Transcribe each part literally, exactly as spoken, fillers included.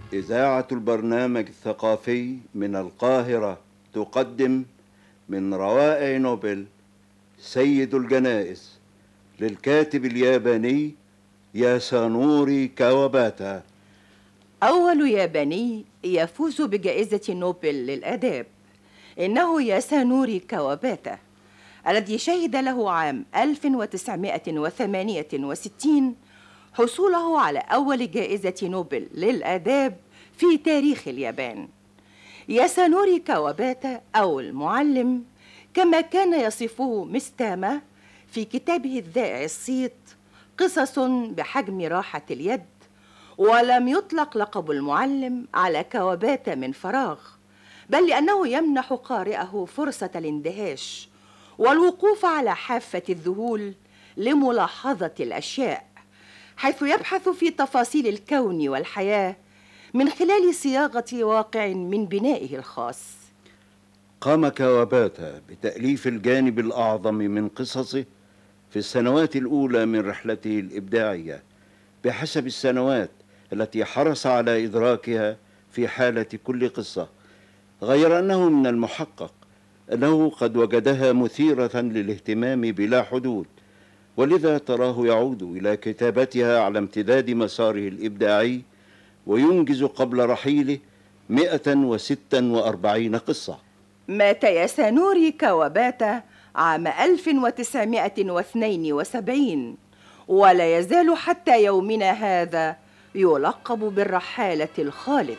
إذاعة البرنامج الثقافي من القاهرة تقدم من روائع نوبل سيد الجنائز للكاتب الياباني ياسانوري كاواباتا. أول ياباني يفوز بجائزة نوبل للآداب إنه ياسانوري كاواباتا، الذي شهد له عام ألف وتسعمائة وثمانية وستين حصوله على أول جائزة نوبل للآداب في تاريخ اليابان. ياسانوري كاواباتا أو المعلم كما كان يصفه مستاما في كتابه الذائع الصيت قصص بحجم راحة اليد، ولم يطلق لقب المعلم على كاواباتا من فراغ، بل لأنه يمنح قارئه فرصة الاندهاش والوقوف على حافة الذهول لملاحظة الأشياء، حيث يبحث في تفاصيل الكون والحياة من خلال صياغة واقع من بنائه الخاص. قام كاواباتا بتأليف الجانب الأعظم من قصصه في السنوات الأولى من رحلته الإبداعية بحسب السنوات التي حرص على إدراكها في حالة كل قصة، غير أنه من المحقق أنه قد وجدها مثيرة للاهتمام بلا حدود، ولذا تراه يعود إلى كتابتها على امتداد مساره الإبداعي وينجز قبل رحيله مئة وستة وأربعين قصة. مات ياسانوري كاواباتا عام ألف وتسعمائة واثنين وسبعين، ولا يزال حتى يومنا هذا يلقب بالرحالة الخالد.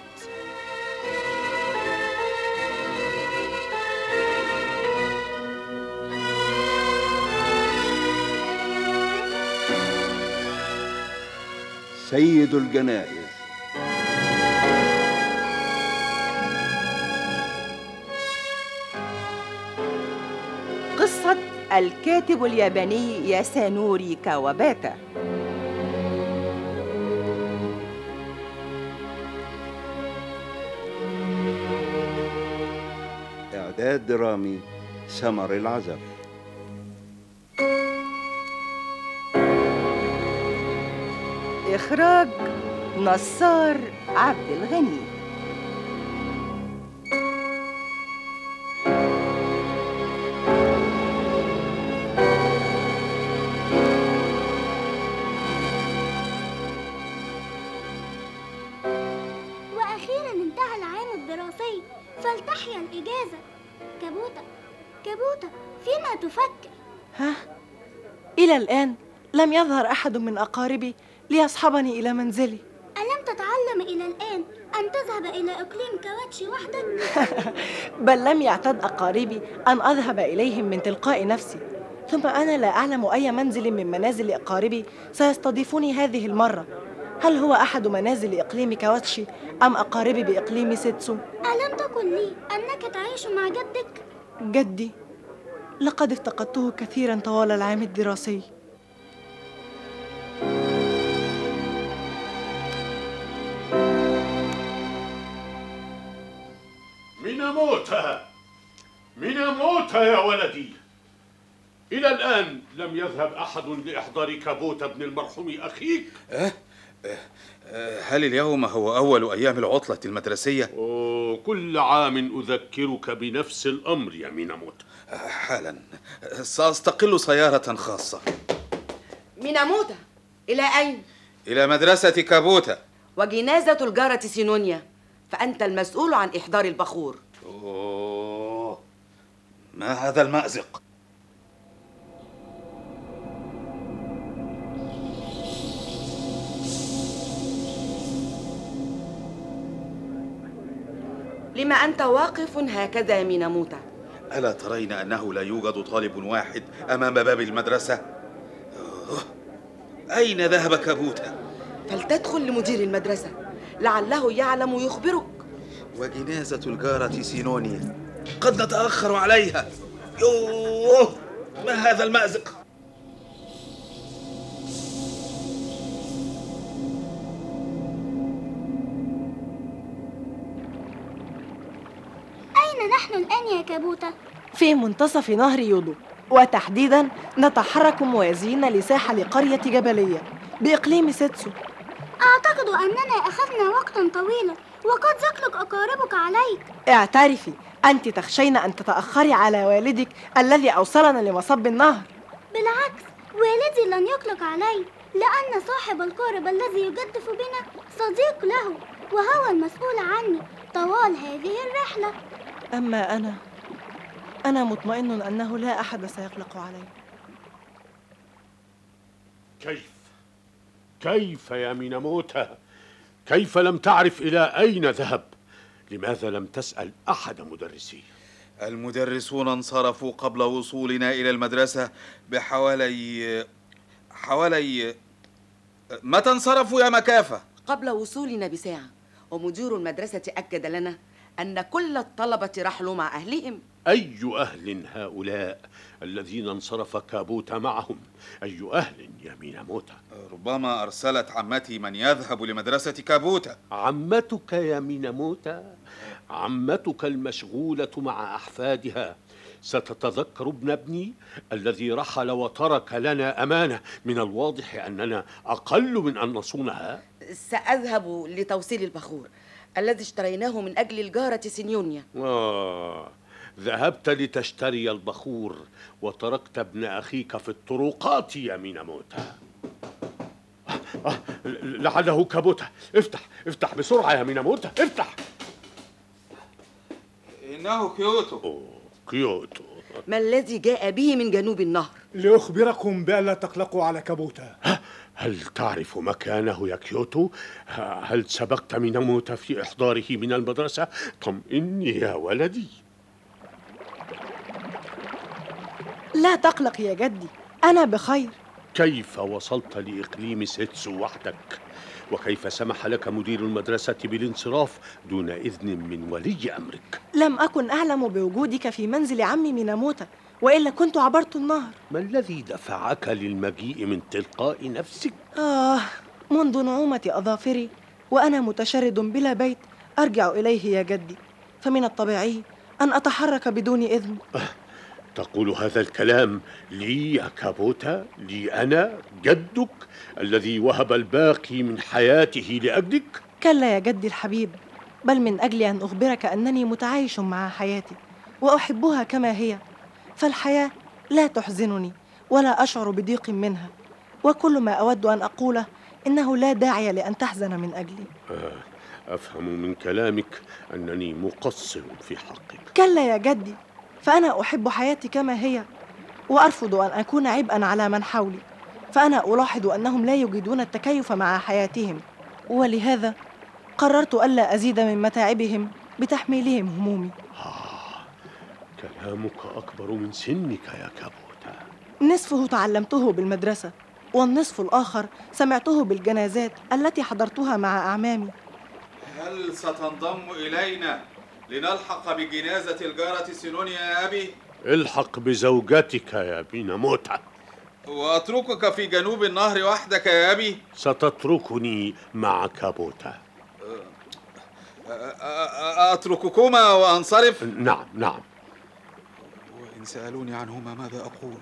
سيد الجنائز. قصة الكاتب الياباني ياسانوري كاواباتا. إعداد درامي سمر العزف. إخراج نصار عبد الغني. وأخيرا انتهى العام الدراسي، فلتحيا الإجازة. كابوتا كابوتا، فيما تفكر؟ ها؟ إلى الآن لم يظهر أحد من أقاربي ليصحبني إلى منزلي. ألم تتعلم إلى الآن أن تذهب إلى إقليم كاواتشي وحدك؟ بل لم يعتد أقاربي أن أذهب إليهم من تلقاء نفسي، ثم أنا لا أعلم أي منزل من منازل أقاربي سيستضيفني هذه المرة. هل هو أحد منازل إقليم كاواتشي أم أقاربي بإقليم سيتسو؟ ألم تقل لي أنك تعيش مع جدك؟ جدي لقد افتقدته كثيرا طوال العام الدراسي. ميناموتا ميناموتا يا ولدي، إلى الآن لم يذهب أحد لإحضار كابوتا ابن المرحوم أخيك؟ أه؟ أه هل اليوم هو أول أيام العطلة المدرسية؟ أوه، كل عام أذكرك بنفس الأمر يا ميناموتا. أه حالا سأستقل سيارة خاصة. ميناموتا، إلى أين؟ إلى مدرسة كابوتا. وجنازة الجارة سينونيا، فأنت المسؤول عن إحضار البخور. أوه، ما هذا المأزق؟ لما أنت واقف هكذا يا ميناموتا؟ ألا ترين أنه لا يوجد طالب واحد أمام باب المدرسة؟ أوه، أين ذهب كابوتا؟ فلتدخل لمدير المدرسة لعله يعلم يخبرك. وجنازة الجارة سينونيا قد نتأخر عليها. يوه، ما هذا المأزق؟ أين نحن الآن يا كابوتا؟ في منتصف نهر يودو، وتحديدا نتحرك موازين لساحل قرية جبلية بإقليم سيتسو. أعتقد أننا أخذنا وقتا طويلا وقد زقلق أقاربك عليك. اعترفي، أنت تخشين أن تتأخري على والدك الذي أوصلنا لمصب النهر. بالعكس، والدي لن يقلق علي، لأن صاحب القارب الذي يجدف بنا صديق له، وهو المسؤول عني طوال هذه الرحلة. أما أنا أنا مطمئن أنه لا أحد سيقلق علي. كيف؟ كيف يا ميناموتا؟ كيف لم تعرف إلى أين ذهب؟ لماذا لم تسأل أحد مدرسيه؟ المدرسون انصرفوا قبل وصولنا إلى المدرسة بحوالي حوالي متى انصرفوا يا مكافة؟ قبل وصولنا بساعة، ومدير المدرسة أكد لنا أن كل الطلبة رحلوا مع أهلهم. أي أهل هؤلاء الذين انصرف كابوتا معهم؟ أي أهل يا ميناموتا؟ ربما أرسلت عمتي من يذهب لمدرسة كابوتا. عمتك يا ميناموتا؟ عمتك المشغولة مع أحفادها ستتذكر ابن ابني الذي رحل وترك لنا أمانة؟ من الواضح أننا أقل من أن نصونها. سأذهب لتوصيل البخور الذي اشتريناه من أجل الجارة سينيونيا. آه، ذهبت لتشتري البخور وتركت ابن أخيك في الطرقات يا ميناموتا. آه آه لعله كابوتا. افتح افتح بسرعة يا ميناموتا، افتح. إنه كيوتو. أوه، كيوتو. ما الذي جاء به من جنوب النهر؟ لأخبركم بألا تقلقوا على كابوتا. هل تعرف مكانه يا كيوتو؟ هل سبقت ميناموتا في إحضاره من المدرسة؟ طمئني يا ولدي. لا تقلق يا جدي، أنا بخير. كيف وصلت لإقليم سيتسو وحدك؟ وكيف سمح لك مدير المدرسة بالانصراف دون إذن من ولي أمرك؟ لم أكن أعلم بوجودك في منزل عمي ميناموتا، وإلا كنت عبرت النهر. ما الذي دفعك للمجيء من تلقاء نفسك؟ آه، منذ نعومة أظافري وأنا متشرد بلا بيت أرجع إليه يا جدي، فمن الطبيعي أن أتحرك بدون إذن. أه، تقول هذا الكلام لي يا كابوتا؟ لي أنا جدك الذي وهب الباقي من حياته لأجلك؟ كلا يا جدي الحبيب، بل من أجل أن أخبرك أنني متعايش مع حياتي وأحبها كما هي، فالحياة لا تحزنني ولا أشعر بضيق منها، وكل ما أود أن أقوله إنه لا داعي لأن تحزن من أجلي. آه، أفهم من كلامك أنني مقصر في حقك. كلا يا جدي، فأنا أحب حياتي كما هي وأرفض أن أكون عبئا على من حولي، فأنا ألاحظ أنهم لا يجدون التكيف مع حياتهم، ولهذا قررت ألا أزيد من متاعبهم بتحميلهم همومي. آه، كلامك أكبر من سنك يا كابوتا. نصفه تعلمته بالمدرسة، والنصف الآخر سمعته بالجنازات التي حضرتها مع أعمامي. هل ستنضم إلينا لنلحق بجنازة الجارة سينونيا يا أبي؟ الحق بزوجتك يا ميناموتا. وأتركك في جنوب النهر وحدك يا أبي؟ ستتركني مع كابوتا. أترككما وأنصرف؟ نعم نعم. وإن سألوني عنهما ماذا أقول؟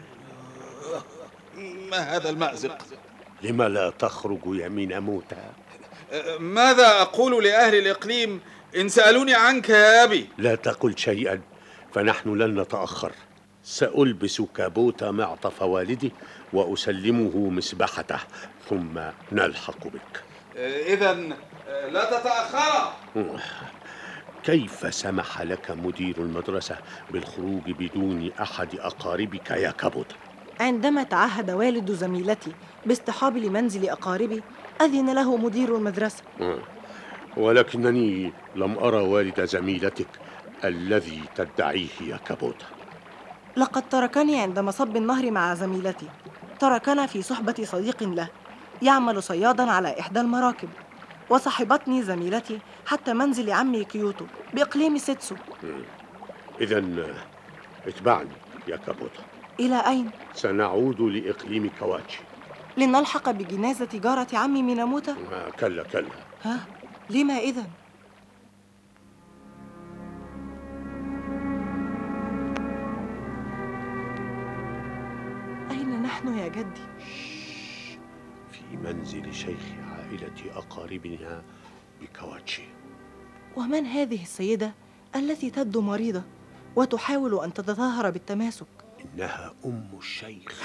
ما هذا المأزق؟ لم لا تخرج يا ميناموتا؟ ماذا أقول لأهل الإقليم إن سألوني عنك يا أبي؟ لا تقل شيئا، فنحن لن نتأخر. سألبس كابوتا معطف والدي وأسلمه مسبحته، ثم نلحق بك. إذن لا تتأخر. كيف سمح لك مدير المدرسة بالخروج بدون أحد أقاربك يا كابوتا؟ عندما تعهد والد زميلتي باصطحابي لمنزل أقاربي أذن له مدير المدرسة. ولكنني لم أرى والد زميلتك الذي تدعيه يا كابوتا. لقد تركني عند مصب النهر مع زميلتي، تركنا في صحبة صديق له يعمل صيادا على إحدى المراكب، وصحبتني زميلتي حتى منزل عمي كيوتو بإقليم سيتسو. إذن اتبعني يا كابوتا. إلى أين؟ سنعود لإقليم كواتشي لنلحق بجنازة جارة عمي ميناموتا. آه، كلا كلا. ها؟ لما إذن؟ أين نحن يا جدي؟ في منزل منزل شيخ عائلة أقاربنا بكواتشي. ومن هذه السيدة التي تبدو مريضة وتحاول أن تتظاهر بالتماسك؟ إنها أم الشيخ.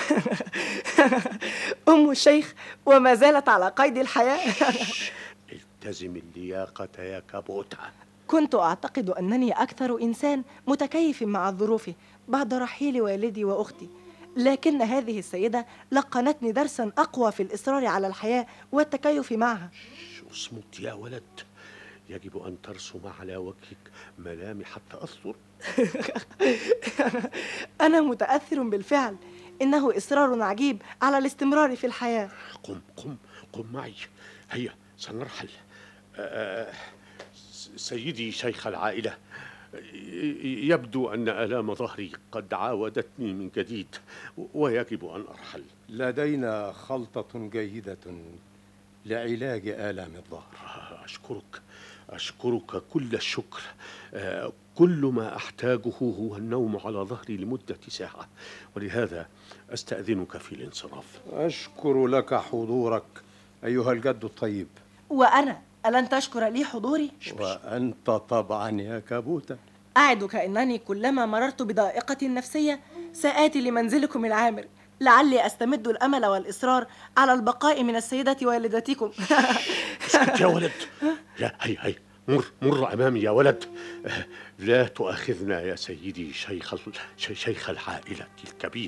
أم الشيخ وما زالت على قيد الحياة. التزم اللياقة يا كابوتا. كنت أعتقد أنني أكثر إنسان متكيف مع الظروف بعد رحيل والدي وأختي، لكن هذه السيدة لقنتني درسا أقوى في الإصرار على الحياة والتكيف معها. اصمت يا ولد، يجب أن ترسم على وجهك ملامح التأثر. أنا متأثر بالفعل، إنه إصرار عجيب على الاستمرار في الحياة. قم قم قم معي، هيا سنرحل. آه سيدي شيخ العائلة، يبدو أن آلام ظهري قد عاودتني من جديد ويجب أن أرحل. لدينا خلطة جيدة لعلاج آلام الظهر. أشكرك أشكرك كل الشكر. كل ما أحتاجه هو النوم على ظهري لمدة ساعة، ولهذا أستأذنك في الانصراف. أشكر لك حضورك أيها الجد الطيب. وأنا ألن تشكر لي حضوري؟ وأنت طبعا يا كابوتا. أعدك أنني كلما مررت بضائقة نفسية سآتي لمنزلكم العامر، لعلي أستمد الأمل والإصرار على البقاء من السيدة والدتكم. اسكت يا ولد. لا هي هي مر مر أمامي يا ولد. لا تؤاخذنا يا سيدي شيخ شيخ العائلة الكبير.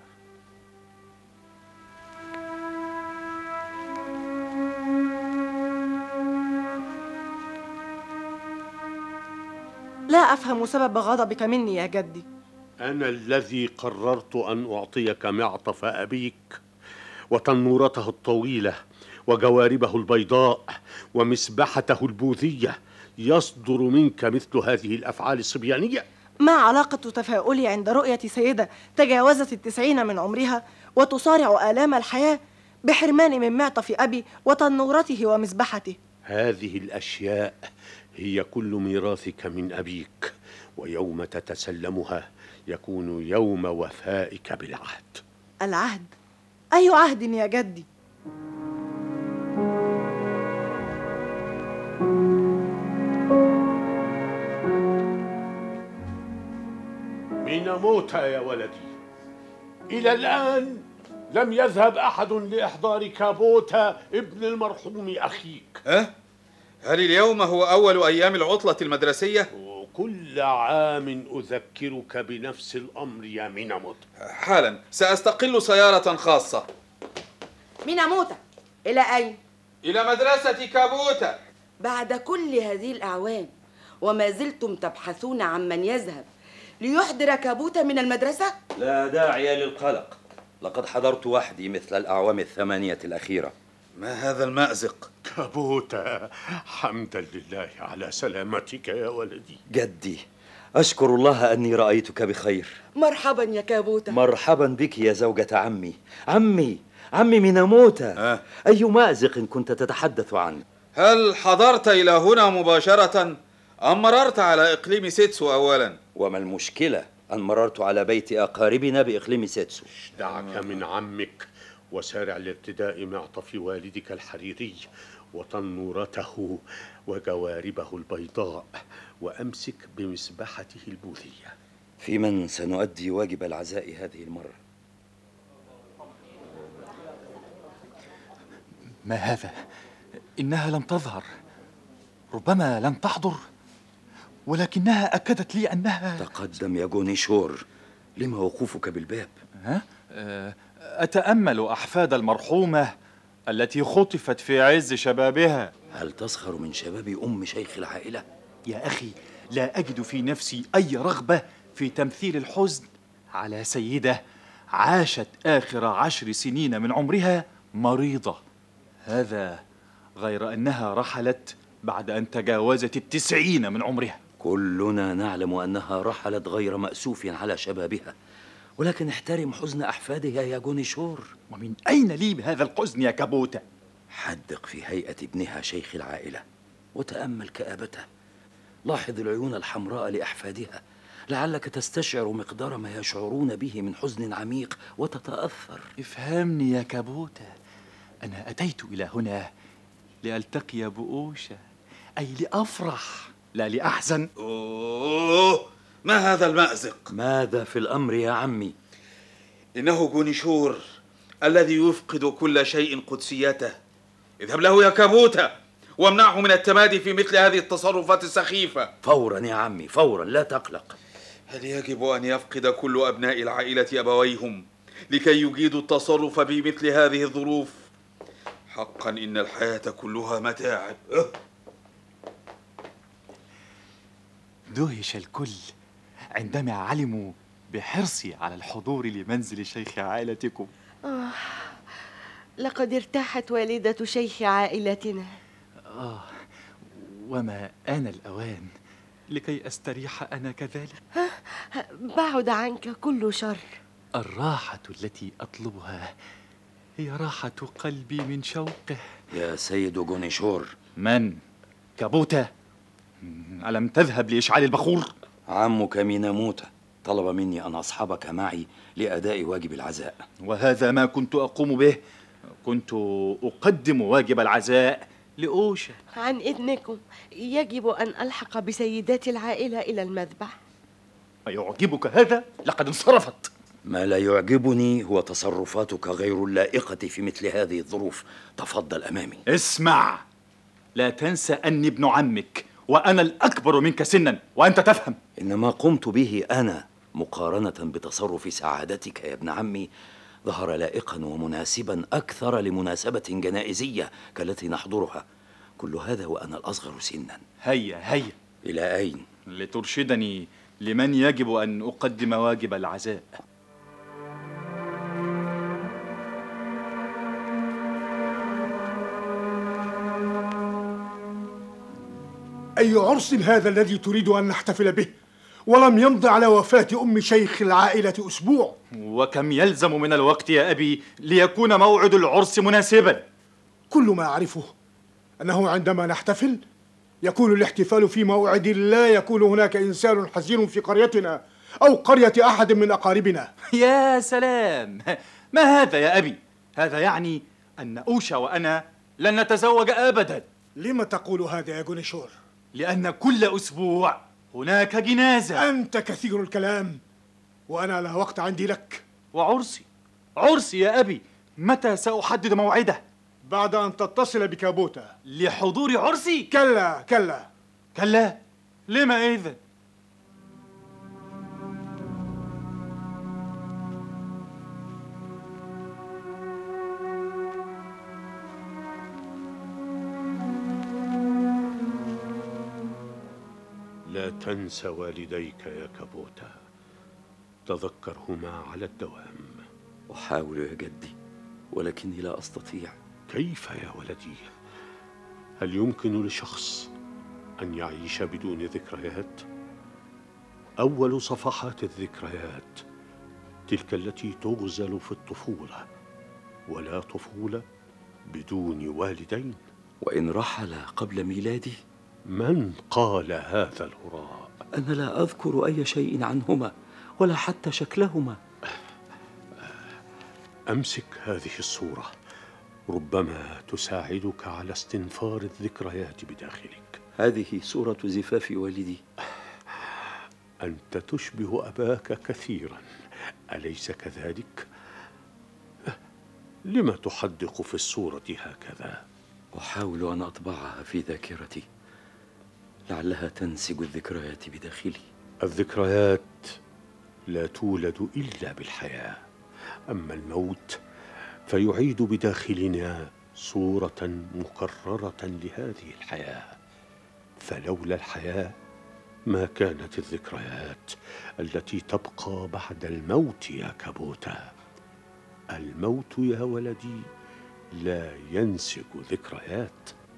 لا أفهم سبب غضبك مني يا جدي. أنا الذي قررت أن أعطيك معطف أبيك وتنورته الطويلة وجواربه البيضاء ومسبحته البوذية. يصدر منك مثل هذه الأفعال الصبيانية؟ ما علاقة تفاؤلي عند رؤية سيدة تجاوزت التسعين من عمرها وتصارع آلام الحياة بحرماني من معطف أبي وتنورته ومسبحته؟ هذه الأشياء هي كل ميراثك من أبيك، ويوم تتسلمها يكون يوم وفائك بالعهد. العهد؟ أي عهد يا جدي؟ ميناموتا يا ولدي، إلى الآن لم يذهب أحد لإحضار كابوتا ابن المرحوم أخيك. أه؟ هل اليوم هو أول أيام العطلة المدرسية؟ كل عام أذكرك بنفس الأمر يا ميناموتا. حالا سأستقل سيارة خاصة. ميناموتا، إلى أين؟ إلى مدرسة كابوتا. بعد كل هذه الأعوام وما زلتم تبحثون عن من يذهب ليحضر كابوتا من المدرسة؟ لا داعي للقلق، لقد حضرت وحدي مثل الأعوام الثمانية الأخيرة. ما هذا المأزق؟ كابوتا، حمدا لله على سلامتك يا ولدي. جدي، أشكر الله أني رأيتك بخير. مرحبا يا كابوتا. مرحبا بك يا زوجة عمي. عمي عمي ميناموتا. أه؟ أي مأزق كنت تتحدث عنه؟ هل حضرت إلى هنا مباشرة أم مررت على إقليم سيتسو أولا؟ وما المشكلة أن مررت على بيت أقاربنا بإقليم سيتسو. دعك من عمك وسارع لارتداء معطف والدك الحريري وتنورته وجواربه البيضاء، وأمسك بمسبحته البوذية. في من سنؤدي واجب العزاء هذه المرة؟ ما هذا؟ إنها لم تظهر، ربما لم تحضر، ولكنها أكدت لي أنها... تقدم يا جونيشور، لما وقوفك بالباب؟ ها؟ أتأمل أحفاد المرحومة التي خطفت في عز شبابها. هل تسخر من شباب أم شيخ العائلة؟ يا أخي، لا أجد في نفسي أي رغبة في تمثيل الحزن على سيدة عاشت آخر عشر سنين من عمرها مريضة، هذا غير أنها رحلت بعد أن تجاوزت التسعين من عمرها. كلنا نعلم أنها رحلت غير مأسوف على شبابها، ولكن احترم حزن أحفادها يا جونيشور. ومن أين لي بهذا الحزن يا كابوتا؟ حدق في هيئة ابنها شيخ العائلة وتأمل كآبته، لاحظ العيون الحمراء لأحفادها، لعلك تستشعر مقدار ما يشعرون به من حزن عميق وتتأثر. افهمني يا كابوتا، أنا أتيت إلى هنا لألتقي بأوشا، أي لأفرح لا لأحزن. أوه، ما هذا المأزق؟ ماذا في الأمر يا عمي؟ إنه جونيشور الذي يفقد كل شيء قدسيته. اذهب له يا كابوتا وامنعه من التمادي في مثل هذه التصرفات السخيفة. فورا يا عمي، فورا، لا تقلق. هل يجب أن يفقد كل أبناء العائلة أبويهم لكي يجيدوا التصرف بمثل هذه الظروف؟ حقا إن الحياة كلها متاعب. أه؟ دهش الكل عندما علموا بحرصي على الحضور لمنزل شيخ عائلتكم. آه، لقد ارتاحت والدة شيخ عائلتنا. آه، وما آن الأوان لكي أستريح أنا كذلك. بعد عنك كل شر. الراحة التي أطلبها هي راحة قلبي من شوقه. يا سيد جونيشور. من؟ كابوتا؟ ألم تذهب لإشعال البخور؟ عمك ميناموتا طلب مني أن أصحبك معي لأداء واجب العزاء. وهذا ما كنت أقوم به. كنت أقدم واجب العزاء لأوشا. عن إذنكم يجب أن ألحق بسيدات العائلة إلى المذبح. أيعجبك هذا؟ لقد انصرفت. ما لا يعجبني هو تصرفاتك غير اللائقة في مثل هذه الظروف. تفضل أمامي. اسمع، لا تنسى أني ابن عمك وأنا الأكبر منك سنا وأنت تفهم. إنما قمت به أنا مقارنة بتصرف سعادتك يا ابن عمي ظهر لائقا ومناسبا أكثر لمناسبة جنائزية كالتي نحضرها. كل هذا وأنا الأصغر سنا. هيا هيا. إلى أين؟ لترشدني لمن يجب أن أقدم واجب العزاء. أي عرس هذا الذي تريد أن نحتفل به ولم يمض على وفاة أم شيخ العائلة أسبوع؟ وكم يلزم من الوقت يا أبي ليكون موعد العرس مناسبا؟ كل ما أعرفه أنه عندما نحتفل يكون الاحتفال في موعد لا يكون هناك إنسان حزين في قريتنا أو قرية أحد من أقاربنا. يا سلام، ما هذا يا أبي؟ هذا يعني أن أوشا وأنا لن نتزوج أبدا. لما تقول هذا يا جونيشور؟ لأن كل أسبوع هناك جنازة. أنت كثير الكلام وأنا لا وقت عندي لك. وعرسي؟ عرسي يا أبي متى سأحدد موعده؟ بعد أن تتصل بكابوتا. لحضور عرسي؟ كلا كلا كلا؟ لما إذن؟ لا تنس والديك يا كابوتا، تذكرهما على الدوام. أحاول يا جدي ولكني لا أستطيع. كيف يا ولدي؟ هل يمكن لشخص أن يعيش بدون ذكريات؟ أول صفحات الذكريات تلك التي تغزل في الطفولة، ولا طفولة بدون والدين. وإن رحل قبل ميلادي؟ من قال هذا الهراء؟ أنا لا أذكر أي شيء عنهما ولا حتى شكلهما. أمسك هذه الصورة، ربما تساعدك على استنفار الذكريات بداخلك. هذه صورة زفاف والدي. أنت تشبه أباك كثيرا، أليس كذلك؟ لم تحدق في الصورة هكذا؟ أحاول أن أطبعها في ذاكرتي لعلها تنسج الذكريات بداخلي. الذكريات لا تولد إلا بالحياة، أما الموت فيعيد بداخلنا صورة مكررة لهذه الحياة. فلولا الحياة ما كانت الذكريات التي تبقى بعد الموت يا كابوتا. الموت يا ولدي لا ينسج ذكريات.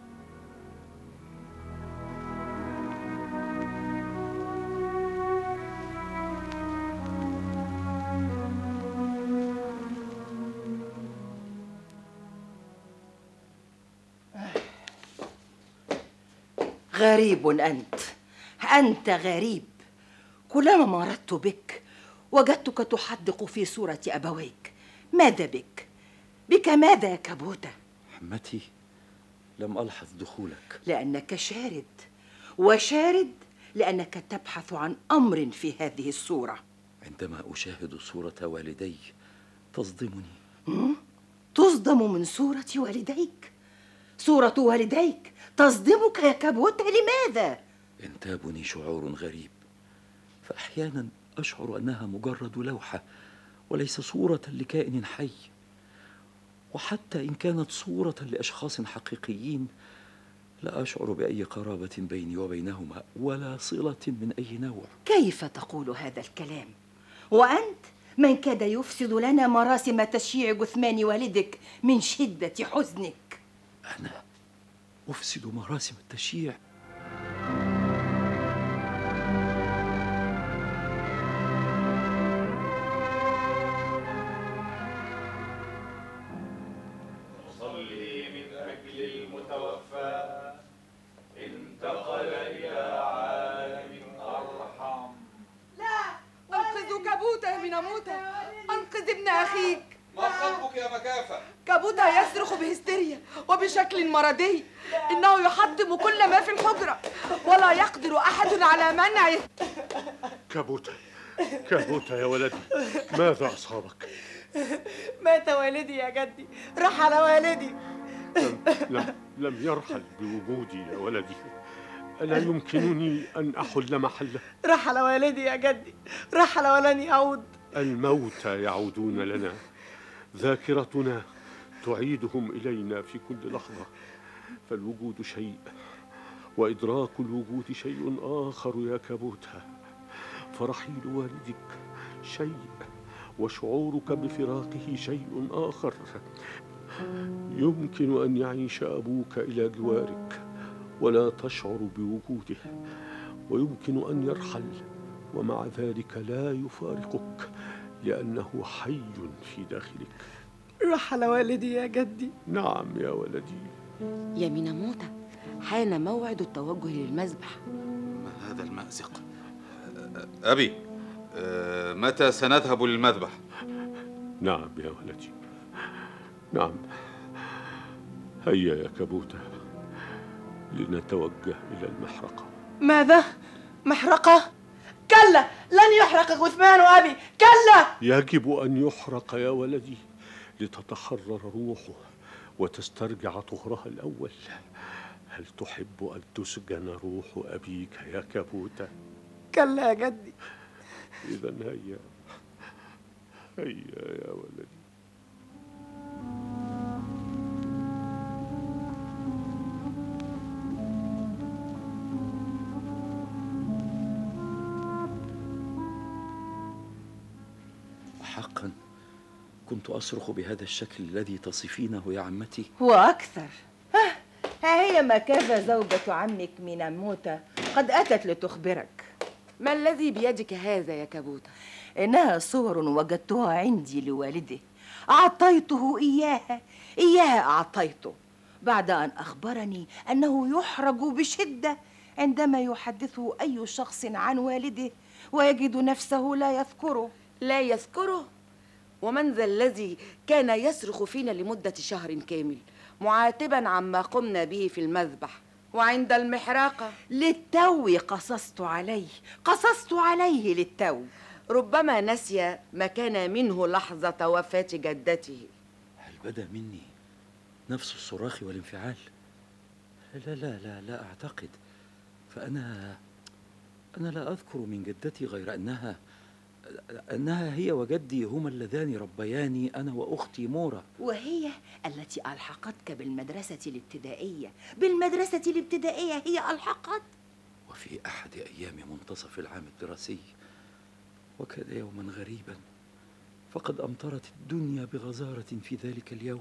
غريب أنت، أنت غريب. كلما مررت بك وجدتك تحدق في صورة أبويك. ماذا بك؟ بك ماذا يا كابوتا؟ عمتي، لم ألحظ دخولك. لأنك شارد، وشارد لأنك تبحث عن أمر في هذه الصورة. عندما أشاهد صورة والدي تصدمني. تصدم من صورة والديك؟ صورة والديك تصدمك يا كابوتا؟ لماذا؟ ينتابني شعور غريب، فأحيانا أشعر أنها مجرد لوحة وليس صورة لكائن حي، وحتى إن كانت صورة لأشخاص حقيقيين لا أشعر بأي قرابة بيني وبينهما ولا صلة من أي نوع. كيف تقول هذا الكلام وأنت من كاد يفسد لنا مراسم تشييع جثمان والدك من شدة حزنك؟ أنا أفسد مراسم التشييع؟ صلي من أجل المتوفى انتقل إلى عالم أرحم. لا، انقذوا كابوتا يا ميناموتا، انقذ ابن اخيك. ما خطبك يا مكافة؟ كابوتا يصرخ بهستيريا وبشكل مرضي، انه يحطم كل ما في الحجرة ولا يقدر احد على منعه. كابوتا، كابوتا يا ولدي، ماذا أصابك؟ مات والدي يا جدي، رحل والدي. لم, لم, لم يرحل بوجودي يا ولدي، ألا يمكنني أن أحل محله؟ رحل والدي يا جدي، رحل ولن يعود. الموتى يعودون لنا، ذاكرتنا تعيدهم إلينا في كل لحظة، فالوجود شيء وإدراك الوجود شيء آخر يا كابوتا، فرحيل والدك شيء وشعورك بفراقه شيء آخر. يمكن أن يعيش أبوك إلى جوارك ولا تشعر بوجوده، ويمكن أن يرحل ومع ذلك لا يفارقك لأنه حي في داخلك. رحل والدي يا جدي. نعم يا ولدي. يا ميناموتا، حان موعد التوجه للمذبح. ما هذا المأزق؟ أبي، متى سنذهب للمذبح؟ نعم يا ولدي، نعم. هيا يا كابوتا لنتوجه إلى المحرقة. ماذا؟ محرقة؟ كلا، لن يحرق جثمان أبي، كلا. يجب أن يحرق يا ولدي لتتحرر روحه وتسترجع طهرها الأول. هل تحب أن تسجن روح أبيك يا كابوتا؟ كلا يا جدي. إذن هيا هيا يا ولدي. حقا كنت أصرخ بهذا الشكل الذي تصفينه يا عمتي؟ وأكثر. ها هي مكافة زوجة عمك ميناموتا قد أتت لتخبرك. ما الذي بيدك هذا يا كابوتا؟ إنها صور وجدتها عندي لوالده، أعطيته إياها إياها أعطيته بعد أن أخبرني أنه يحرج بشدة عندما يحدثه أي شخص عن والده ويجد نفسه لا يذكره. لا يذكره؟ ومن ذا الذي كان يصرخ فينا لمدة شهر كامل معاتبا عما قمنا به في المذبح وعند المحراقة؟ للتو قصصت عليه قصصت عليه للتو. ربما نسي ما كان منه لحظة وفاة جدته. هل بدا مني نفس الصراخ والانفعال؟ لا لا لا لا أعتقد، فأنا أنا لا أذكر من جدتي غير أنها أنها هي وجدي هما اللذان ربياني أنا وأختي مورا. وهي التي ألحقتك بالمدرسة الابتدائية. بالمدرسة الابتدائية هي ألحقت. وفي أحد أيام منتصف العام الدراسي، وكان يوما غريبا، فقد أمطرت الدنيا بغزارة في ذلك اليوم.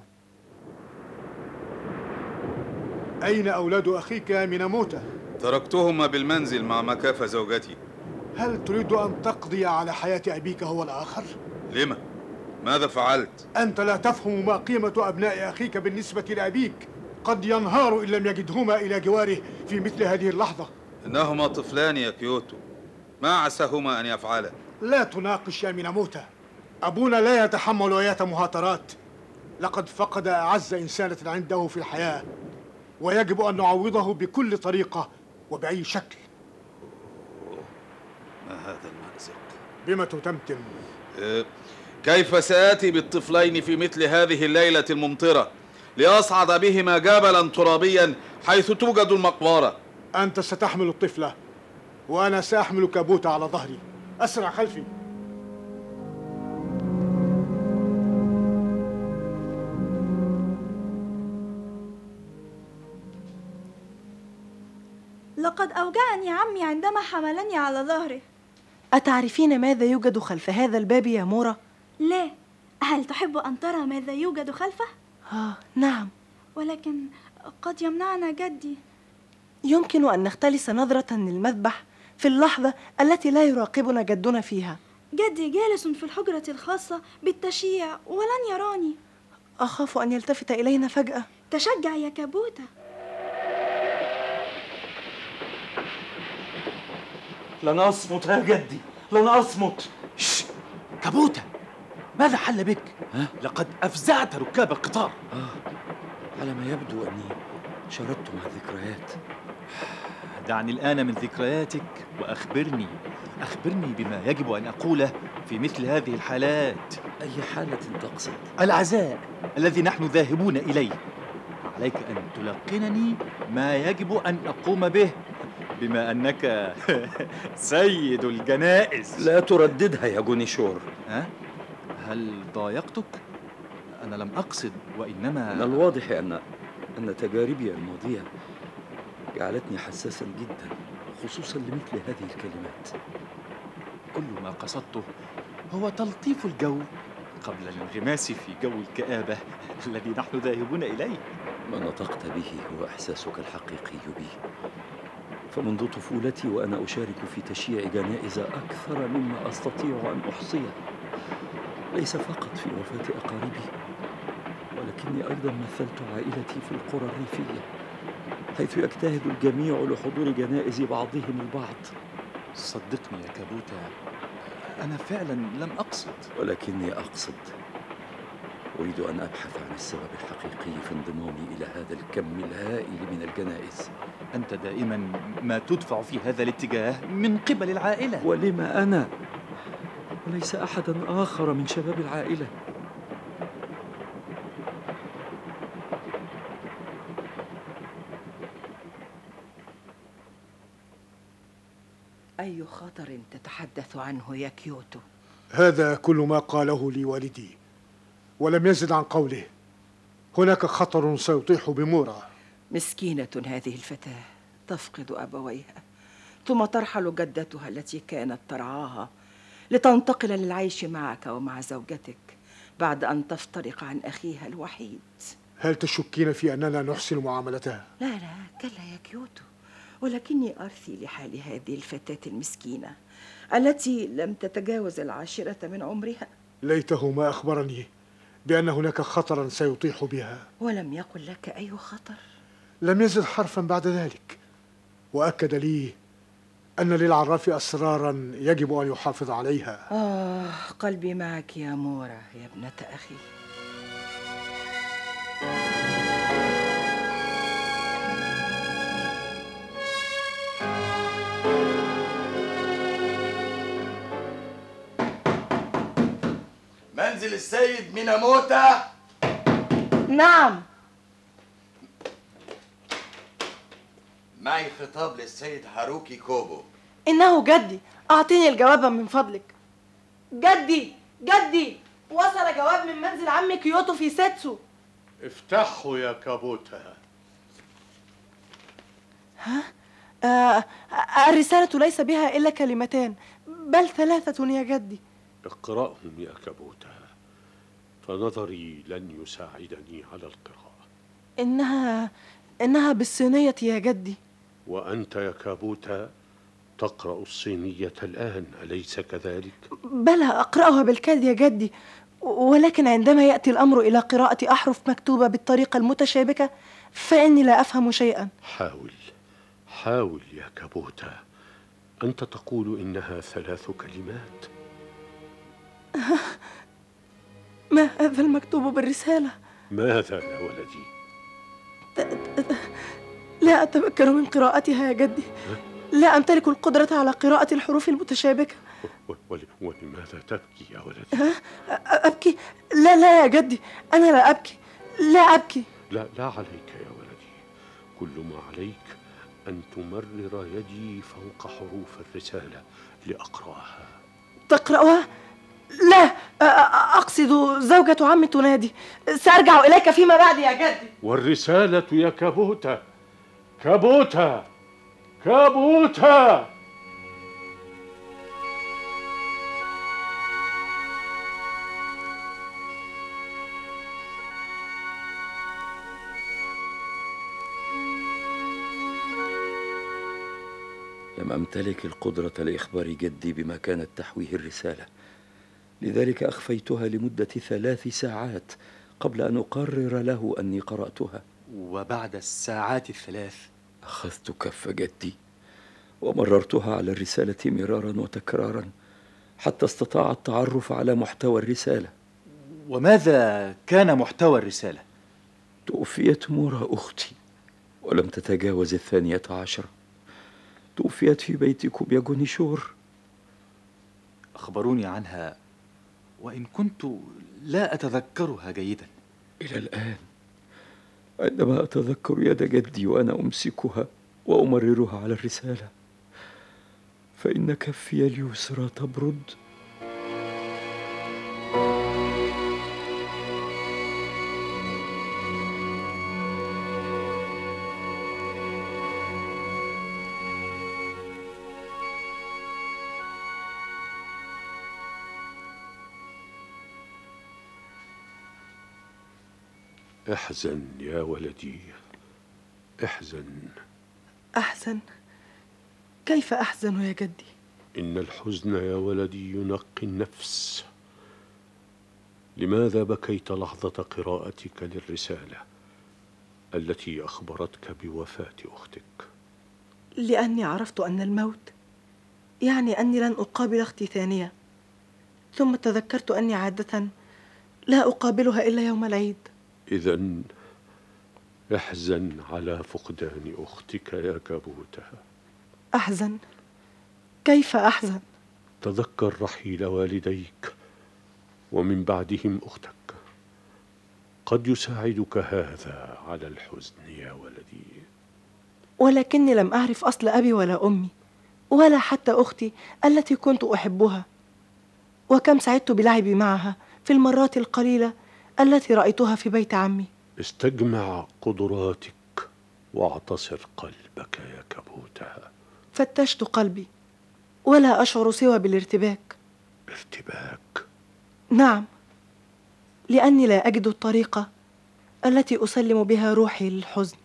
أين أولاد أخيك يا ميناموتا؟ تركتهما بالمنزل مع مكافة زوجتي. هل تريد أن تقضي على حياة أبيك هو الآخر؟ لما؟ ماذا فعلت؟ أنت لا تفهم ما قيمة أبناء أخيك بالنسبة لأبيك. قد ينهار إن لم يجدهما إلى جواره في مثل هذه اللحظة. إنهما طفلان يا كيوتو، ما عساهما أن يفعلا. لا تناقش يا ميناموتا، أبونا لا يتحمل أية مهاترات. لقد فقد أعز إنسانة عنده في الحياة، ويجب أن نعوضه بكل طريقة وبأي شكل. ما هذا المأزق؟ بما تتمتم؟ أه كيف سآتي بالطفلين في مثل هذه الليلة الممطرة لأصعد بهما جبلا ترابيا حيث توجد المقبرة؟ أنت ستحمل الطفلة وأنا سأحمل كابوتا على ظهري. أسرع خلفي. لقد أوجعني عمي عندما حملني على ظهره. أتعرفين ماذا يوجد خلف هذا الباب يا مورا؟ لا. هل تحب أن ترى ماذا يوجد خلفه؟ آه نعم. ولكن قد يمنعنا جدي. يمكن أن نختلس نظرة للمذبح في اللحظة التي لا يراقبنا جدنا فيها. جدي جالس في الحجرة الخاصة بالتشييع ولن يراني. أخاف أن يلتفت إلينا فجأة. تشجع يا كابوتا. لن أصمت يا جدي، لن أصمت. شش كابوتا، ماذا حل بك؟ ها؟ لقد أفزعت ركاب القطار. آه على ما يبدو أني شردت مع الذكريات. دعني الآن من ذكرياتك وأخبرني أخبرني بما يجب أن أقوله في مثل هذه الحالات. أي حالة تقصد؟ العزاء الذي نحن ذاهبون إليه. عليك أن تلقنني ما يجب أن أقوم به بما أنك سيد الجنائز. لا ترددها يا جونيشور. ها؟ هل ضايقتك؟ أنا لم أقصد، وإنما من الواضح أن أن تجاربي الماضية جعلتني حساسا جدا، خصوصا لمثل هذه الكلمات. كل ما قصدته هو تلطيف الجو قبل الانغماس في جو الكآبة الذي نحن ذاهبون إليه. ما نطقت به هو إحساسك الحقيقي بي، فمنذ طفولتي وأنا أشارك في تشييع جنائز أكثر مما أستطيع أن أحصيه، ليس فقط في وفاة أقاربي، ولكني أيضا مثلت عائلتي في القرى الريفية، حيث يجتهد الجميع لحضور جنائز بعضهم البعض. صدقني يا كابوتا، أنا فعلا لم أقصد. ولكني أقصد. أريد أن أبحث عن السبب الحقيقي في انضمامي إلى هذا الكم الهائل من الجنائز. أنت دائما ما تدفع في هذا الاتجاه من قبل العائلة. ولما أنا وليس أحدا آخر من شباب العائلة؟ أي خطر تتحدث عنه يا كيوتو؟ هذا كل ما قاله لي والدي، ولم يزد عن قوله. هناك خطر سيطيح بمورا. مسكينة هذه الفتاة، تفقد أبويها، ثم ترحل جدتها التي كانت ترعاها لتنتقل للعيش معك ومع زوجتك بعد أن تفترق عن أخيها الوحيد. هل تشكين في أننا نحسن معاملتها؟ لا لا كلا يا كيوتو، ولكني أرثي لحال هذه الفتاة المسكينة التي لم تتجاوز العاشرة من عمرها. ليته ما أخبرني بأن هناك خطرا سيطيح بها. ولم يقل لك أي خطر؟ لم يزد حرفا بعد ذلك، وأكد لي أن للعراف أسرارا يجب أن يحافظ عليها. آه قلبي معك يا مورا يا ابنة أخي. منزل السيد ميناموتا؟ نعم. معي خطاب للسيد هاروكي كوبو. إنه جدي، أعطيني الجواب من فضلك. جدي جدي، وصل جواب من منزل عم كيوتو في سيتسو. افتحه يا كابوتا. ها؟ آه الرسالة ليس بها إلا كلمتان، بل ثلاثة يا جدي. اقرأهم يا كابوتا، فنظري لن يساعدني على القراءة. إنها إنها بالصينية يا جدي. وأنت يا كابوتا تقرأ الصينية الآن، أليس كذلك؟ بلى أقرأها بالكاد يا جدي، ولكن عندما يأتي الأمر إلى قراءة أحرف مكتوبة بالطريقة المتشابكة فإني لا أفهم شيئا. حاول حاول يا كابوتا، أنت تقول إنها ثلاث كلمات. ما هذا المكتوب بالرسالة؟ ماذا يا ولدي؟ لا أتمكن من قراءتها يا جدي. لا أمتلك القدرة على قراءة الحروف المتشابكة. ولماذا تبكي يا ولدي؟ أبكي؟ لا لا يا جدي، أنا لا أبكي، لا أبكي. لا لا عليك يا ولدي، كل ما عليك أن تمرر يدي فوق حروف الرسالة لأقرأها. تقرأها؟ لا، أقصد زوجة عمي تنادي. سأرجع إليك فيما بعد يا جدي. والرسالة يا كابوتا، كابوتا، كابوتا. لم أمتلك القدرة لإخبار جدي بما كانت تحويه الرسالة، لذلك أخفيتها لمدة ثلاث ساعات قبل أن أقرر له أني قرأتها. وبعد الساعات الثلاث أخذت كف جدي ومررتها على الرسالة مرارا وتكرارا حتى استطاع التعرف على محتوى الرسالة. وماذا كان محتوى الرسالة؟ توفيت مورا أختي ولم تتجاوز الثانية عشرة. توفيت في بيتكم يا جونيشور. أخبروني عنها وإن كنت لا أتذكرها جيدا. إلى الآن عندما أتذكر يد جدي وأنا أمسكها وأمررها على الرسالة فإن كفي اليسرى تبرد. احزن يا ولدي، احزن. أحزن؟ كيف أحزن يا جدي؟ إن الحزن يا ولدي ينقي النفس. لماذا بكيت لحظة قراءتك للرسالة التي أخبرتك بوفاة أختك؟ لأني عرفت أن الموت يعني أني لن أقابل أختي ثانية، ثم تذكرت أني عادة لا أقابلها إلا يوم العيد. إذن احزن على فقدان أختك يا كابوتا. أحزن؟ كيف أحزن؟ تذكر رحيل والديك ومن بعدهم أختك، قد يساعدك هذا على الحزن يا ولدي. ولكني لم أعرف أصل أبي ولا أمي ولا حتى أختي التي كنت أحبها، وكم سعدت بلعبي معها في المرات القليلة التي رأيتها في بيت عمي. استجمع قدراتك واعتصر قلبك يا كابوتا. فتشت قلبي ولا أشعر سوى بالارتباك. ارتباك؟ نعم، لأني لا أجد الطريقة التي أسلم بها روحي للحزن.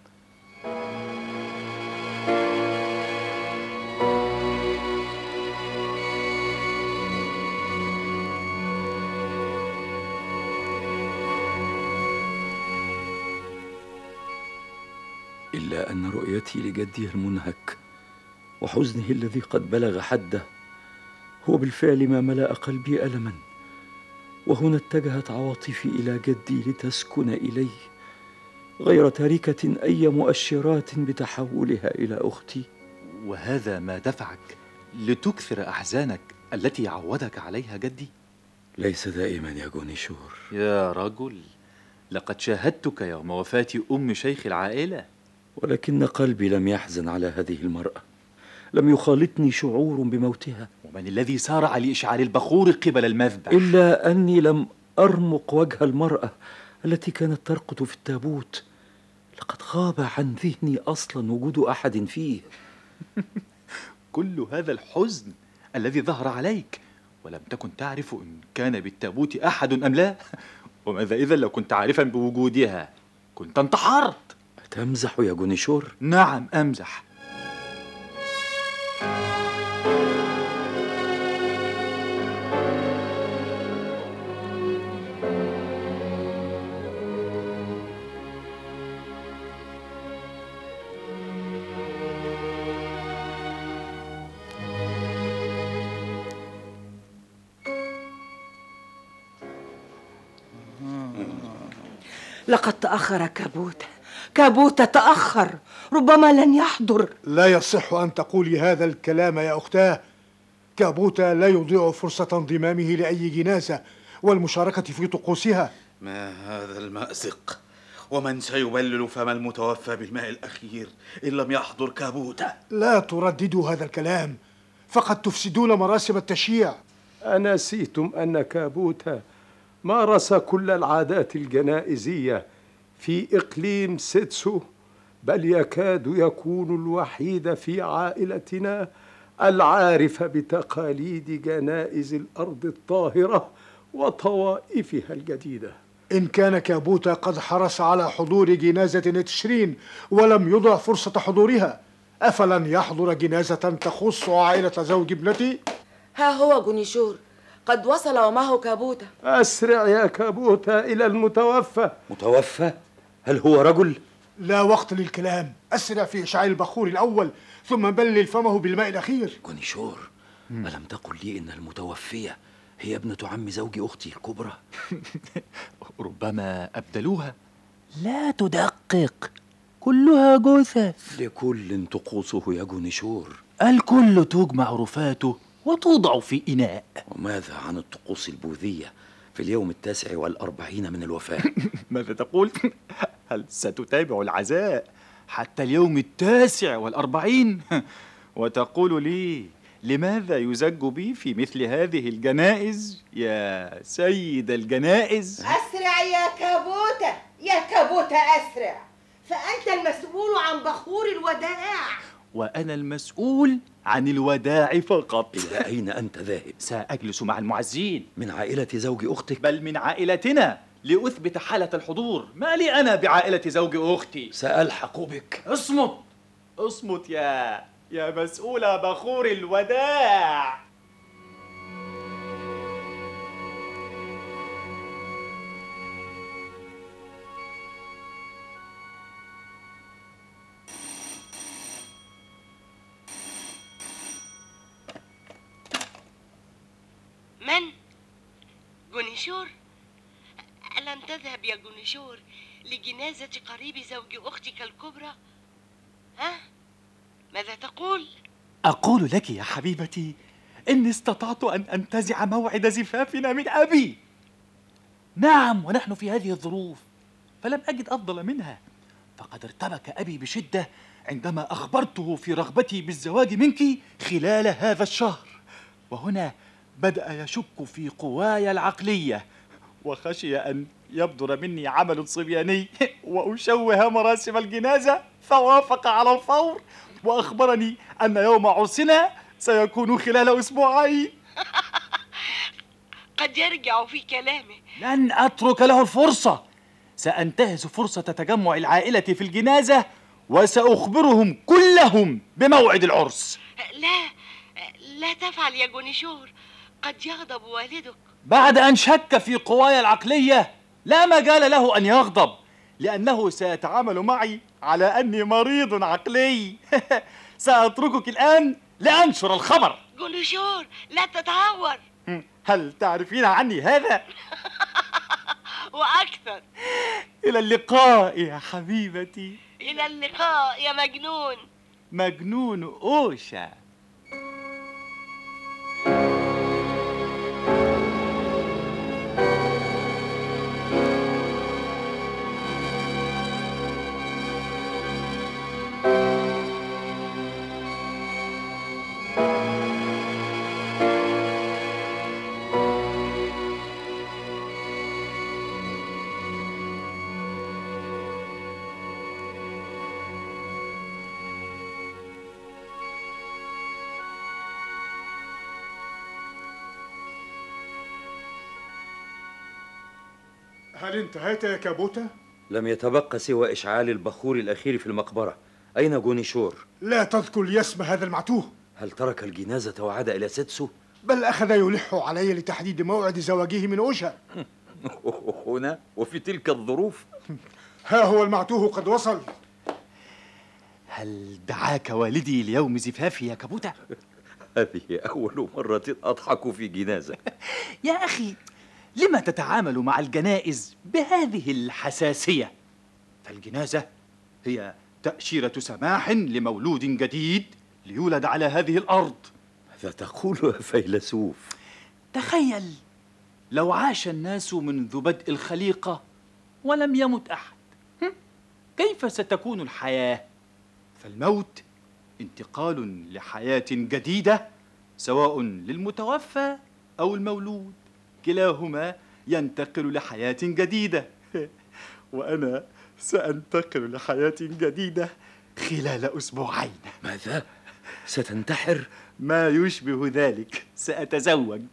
إلا أن رؤيتي لجدي المنهك وحزنه الذي قد بلغ حده هو بالفعل ما ملأ قلبي ألما. وهنا اتجهت عواطفي إلى جدي لتسكن إليه غير تاركة أي مؤشرات بتحولها إلى أختي. وهذا ما دفعك لتكثر أحزانك التي عودك عليها جدي؟ ليس دائما يا جونيشور. يا رجل، لقد شاهدتك يوم وفاة أم شيخ العائلة. ولكن قلبي لم يحزن على هذه المرأة، لم يخالطني شعور بموتها. ومن الذي سارع لإشعال البخور قبل المذبح؟ إلا أني لم أرمق وجه المرأة التي كانت ترقد في التابوت. لقد غاب عن ذهني أصلا وجود أحد فيه. كل هذا الحزن الذي ظهر عليك ولم تكن تعرف إن كان بالتابوت أحد أم لا؟ وماذا إذا لو كنت عارفا بوجودها؟ كنت انتحرت. تمزح يا جونيشور؟ نعم أمزح. لقد تأخر كابوتا. كابوتا تأخر، ربما لن يحضر. لا يصح أن تقولي هذا الكلام يا أختاه. كابوتا لا يضيع فرصة انضمامه لأي جنازة والمشاركة في طقوسها. ما هذا المأزق؟ ومن سيبلل فم المتوفى بالماء الأخير إن لم يحضر كابوتا؟ لا ترددوا هذا الكلام، فقد تفسدون مراسم التشييع. أنسيتم أن كابوتا مارس كل العادات الجنائزية في إقليم سيتسو، بل يكاد يكون الوحيد في عائلتنا العارف بتقاليد جنائز الأرض الطاهرة وطوائفها الجديدة. إن كان كابوتا قد حرص على حضور جنازة نتشرين ولم يضع فرصة حضورها، أفلن يحضر جنازة تخص عائلة زوج ابنتي؟ ها هو جونيشور قد وصل ومعه كابوتا. أسرع يا كابوتا إلى المتوفى. متوفى؟ هل هو رجل؟ لا وقت للكلام، أسرع في إشعاع البخور الأول ثم بلل فمه بالماء الأخير. جونيشور، ألم تقل لي إن المتوفية هي ابنة عم زوج أختي الكبرى؟ ربما أبدلوها. لا تدقق، كلها جثث. لكل طقوسه يا جونيشور. الكل تجمع رفاته وتوضع في إناء. وماذا عن الطقوس البوذية في اليوم التاسع والأربعين من الوفاة؟ ماذا تقول؟ هل ستتابع العزاء حتى اليوم التاسع والأربعين؟ وتقول لي لماذا يزج بي في مثل هذه الجنائز يا سيد الجنائز؟ أسرع يا كابوتا، يا كابوتا أسرع، فأنت المسؤول عن بخور الوداع. وأنا المسؤول عن الوداع فقط. إلى أين أنت ذاهب؟ سأجلس مع المعزين. من عائلة زوج أختك؟ بل من عائلتنا، لأثبت حالة الحضور. ما لي أنا بعائلة زوج أختي؟ سألحق بك. اصمت اصمت يا يا مسؤول بخور الوداع. من؟ جونيشور؟ ألم تذهب يا جونيشور لجنازة قريب زوج أختك الكبرى؟ ها؟ ماذا تقول؟ أقول لك يا حبيبتي إني استطعت أن أنتزع موعد زفافنا من أبي. نعم، ونحن في هذه الظروف، فلم أجد أفضل منها. فقد ارتبك أبي بشدة عندما أخبرته في رغبتي بالزواج منك خلال هذا الشهر، وهنا بدأ يشك في قواي العقلية، وخشي أن يبدر مني عمل صبياني وأشوه مراسم الجنازة، فوافق على الفور وأخبرني أن يوم عرسنا سيكون خلال أسبوعين. قد يرجع في كلامه. لن أترك له الفرصة. سأنتهز فرصة تجمع العائلة في الجنازة وسأخبرهم كلهم بموعد العرس. لا لا تفعل يا جونيشور، قد يغضب والدك. بعد أن شك في قواي العقلية لا مجال له أن يغضب، لأنه سيتعامل معي على أني مريض عقلي. سأتركك الآن لأنشر الخبر. جونيشور لا تتهور. هل تعرفين عني هذا؟ وأكثر. إلى اللقاء يا حبيبتي. إلى اللقاء يا مجنون. مجنون أوشا. هل انتهيت يا كابوتا؟ لم يتبقى سوى إشعال البخور الأخير في المقبرة. أين جونيشور؟ لا تذكر لي اسم هذا المعتوه. هل ترك الجنازة وعاد إلى سيتسو؟ بل أخذ يلح علي لتحديد موعد زواجه من أوشا. هنا وفي تلك الظروف؟ ها هو المعتوه قد وصل. هل دعاك والدي ليوم زفافي يا كابوتا؟ هذه أول مرة أضحك في جنازة. يا أخي، لما تتعامل مع الجنائز بهذه الحساسية؟ فالجنازة هي تأشيرة سماح لمولود جديد ليولد على هذه الأرض. ماذا تقول يا فيلسوف؟ تخيل لو عاش الناس منذ بدء الخليقة ولم يمت أحد، كيف ستكون الحياة؟ فالموت انتقال لحياة جديدة، سواء للمتوفى أو المولود، كلاهما ينتقل لحياة جديدة. وأنا سأنتقل لحياة جديدة خلال أسبوعين. ماذا؟ ستنتحر؟ ما يشبه ذلك، سأتزوج.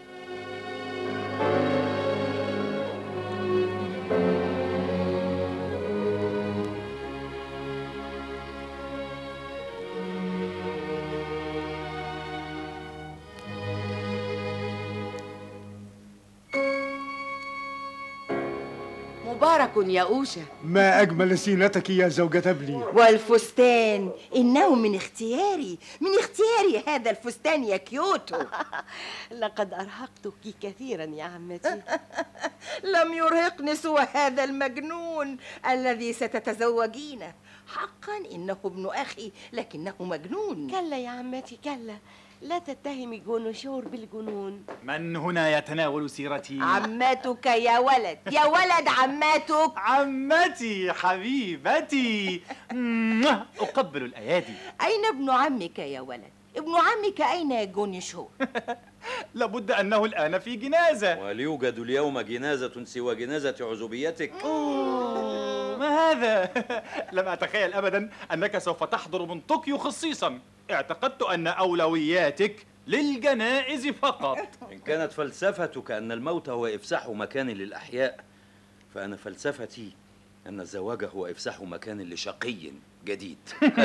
مبارك يا أوشا. ما أجمل زينتك يا زوجة ابني. والفستان إنه من اختياري، من اختياري هذا الفستان يا كيوتو. لقد أرهقتك كثيرا يا عمتي. لم يرهقني سوى هذا المجنون الذي ستتزوجينه. حقا إنه ابن أخي لكنه مجنون. كلا يا عمتي كلا، لا تتهمي جونشور بالجنون. من هنا يتناول سيرتي؟ عمتك يا ولد، يا ولد عمتك. عمتي حبيبتي، أقبل الأيادي. أين ابن عمك يا ولد؟ ابن عمك أين يا جونشور؟ لابد أنه الآن في جنازة. وهل يوجد اليوم جنازة سوى جنازة عزوبيتك؟ أوه، ما هذا؟ لم أتخيل أبدا أنك سوف تحضر من طوكيو خصيصا. اعتقدت أن أولوياتك للجنائز فقط. إن كانت فلسفتك أن الموت هو إفساح مكان للأحياء، فأنا فلسفتي أن الزواج هو إفساح مكان لشقي جديد.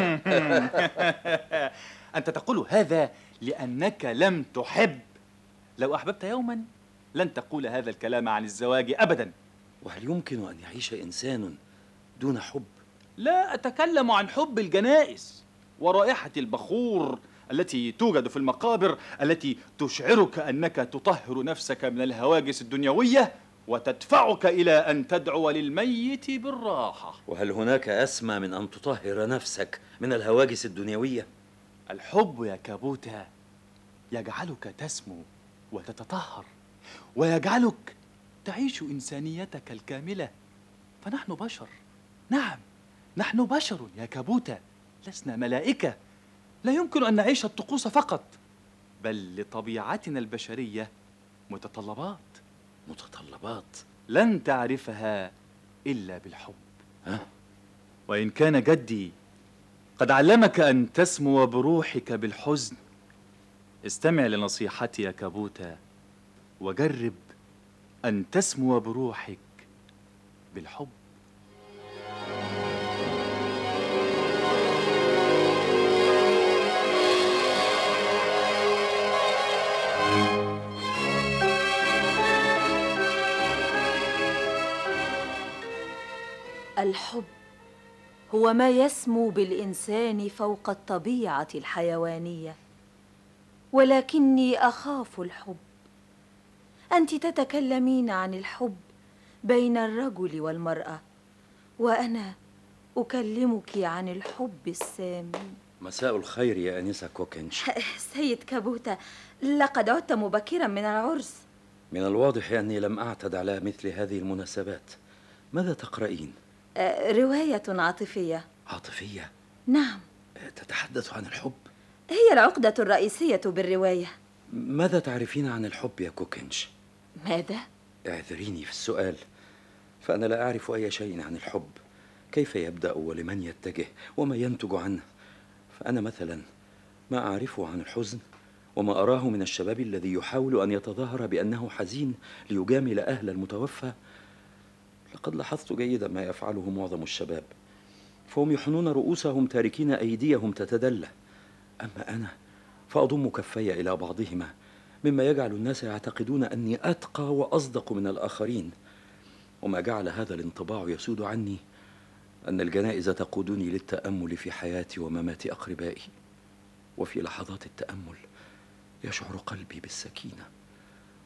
أنت تقول هذا لأنك لم تحب. لو أحببت يوما لن تقول هذا الكلام عن الزواج أبدا. وهل يمكن أن يعيش إنسان دون حب؟ لا أتكلم عن حب الجنائز ورائحة البخور التي توجد في المقابر، التي تشعرك أنك تطهر نفسك من الهواجس الدنيوية وتدفعك إلى أن تدعو للميت بالراحة. وهل هناك أسمى من أن تطهر نفسك من الهواجس الدنيوية؟ الحب يا كابوتا يجعلك تسمو وتتطهر، ويجعلك تعيش إنسانيتك الكاملة. فنحن بشر، نعم نحن بشر يا كابوتا، لسنا ملائكة. لا يمكن أن نعيش الطقوس فقط، بل لطبيعتنا البشرية متطلبات. متطلبات لن تعرفها إلا بالحب. ها؟ وإن كان جدي قد علمك أن تسمو بروحك بالحزن، استمع لنصيحتي يا كابوتا وجرب أن تسمو بروحك بالحب. الحب هو ما يسمو بالإنسان فوق الطبيعة الحيوانية، ولكني أخاف الحب. أنت تتكلمين عن الحب بين الرجل والمرأة، وأنا أكلمك عن الحب السامي. مساء الخير يا أنسة كوكنش. سيد كابوتا، لقد عدت مبكرا من العرس. من الواضح أني لم أعتد على مثل هذه المناسبات. ماذا تقرأين؟ رواية عاطفية. عاطفية؟ نعم. تتحدث عن الحب؟ هي العقدة الرئيسية بالرواية. ماذا تعرفين عن الحب يا كوكنش؟ ماذا؟ اعذريني في السؤال، فأنا لا أعرف أي شيء عن الحب. كيف يبدأ ولمن يتجه وما ينتج عنه؟ فأنا مثلا ما أعرفه عن الحزن وما أراه من الشباب الذي يحاول أن يتظاهر بأنه حزين ليجامل أهل المتوفى. لقد لاحظت جيدا ما يفعله معظم الشباب، فهم يحنون رؤوسهم تاركين أيديهم تتدلى. أما أنا فأضم كفي إلى بعضهما، مما يجعل الناس يعتقدون أني أتقى وأصدق من الآخرين. وما جعل هذا الانطباع يسود عني أن الجنائز تقودني للتأمل في حياتي وممات أقربائي. وفي لحظات التأمل يشعر قلبي بالسكينة،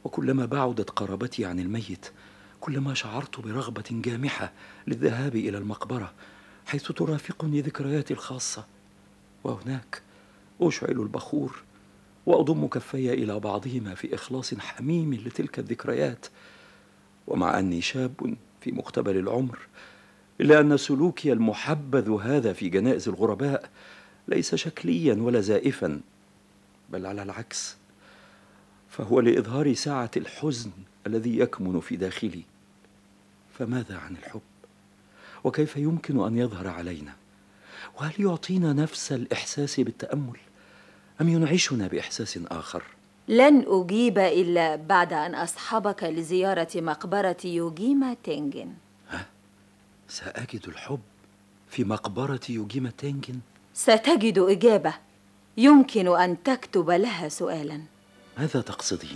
وكلما بعدت قرابتي عن الميت كلما شعرت برغبة جامحة للذهاب إلى المقبرة حيث ترافقني ذكرياتي الخاصة. وهناك أشعل البخور وأضم كفي إلى بعضهما في إخلاص حميم لتلك الذكريات. ومع أني شاب في مقتبل العمر إلا أن سلوكي المحبذ هذا في جنائز الغرباء ليس شكليا ولا زائفا، بل على العكس، فهو لإظهار سعة الحزن الذي يكمن في داخلي. فماذا عن الحب؟ وكيف يمكن أن يظهر علينا؟ وهل يعطينا نفس الإحساس بالتأمل أم ينعشنا بإحساس آخر؟ لن أجيب إلا بعد أن أصحبك لزيارة مقبرة يوجيما تنجن. ها؟ سأجد الحب في مقبرة يوجيما تنجن؟ ستجد إجابة يمكن أن تكتب لها سؤالا. ماذا تقصدين؟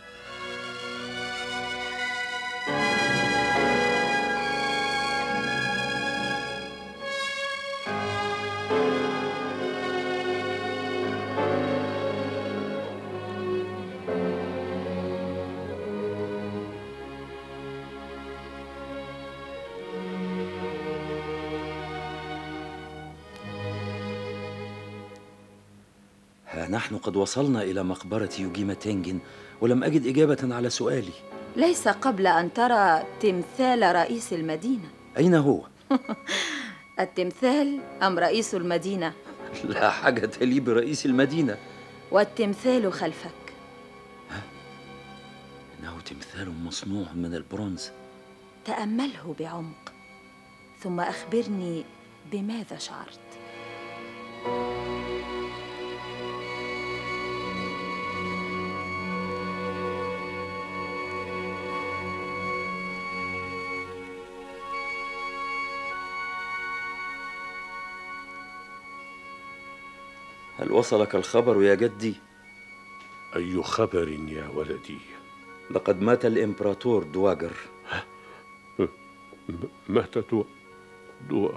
ها نحن قد وصلنا إلى مقبرة يوجيما تنجن ولم أجد إجابة على سؤالي. ليس قبل أن ترى تمثال رئيس المدينة. أين هو؟ التمثال أم رئيس المدينة؟ لا حاجة لي برئيس المدينة. والتمثال خلفك. ها؟ إنه تمثال مصنوع من البرونز. تأمله بعمق ثم أخبرني بماذا شعرت. هل وصلك الخبر يا جدي؟ أي خبر يا ولدي؟ لقد مات الإمبراطور دواجر. مات دو... دو...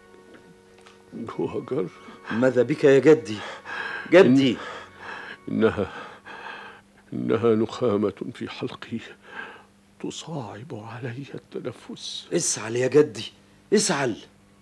دواجر؟ ماذا بك يا جدي؟ جدي إن... إنها إنها نخامة في حلقي تصعب علي التنفس. اسعل يا جدي، اسعل.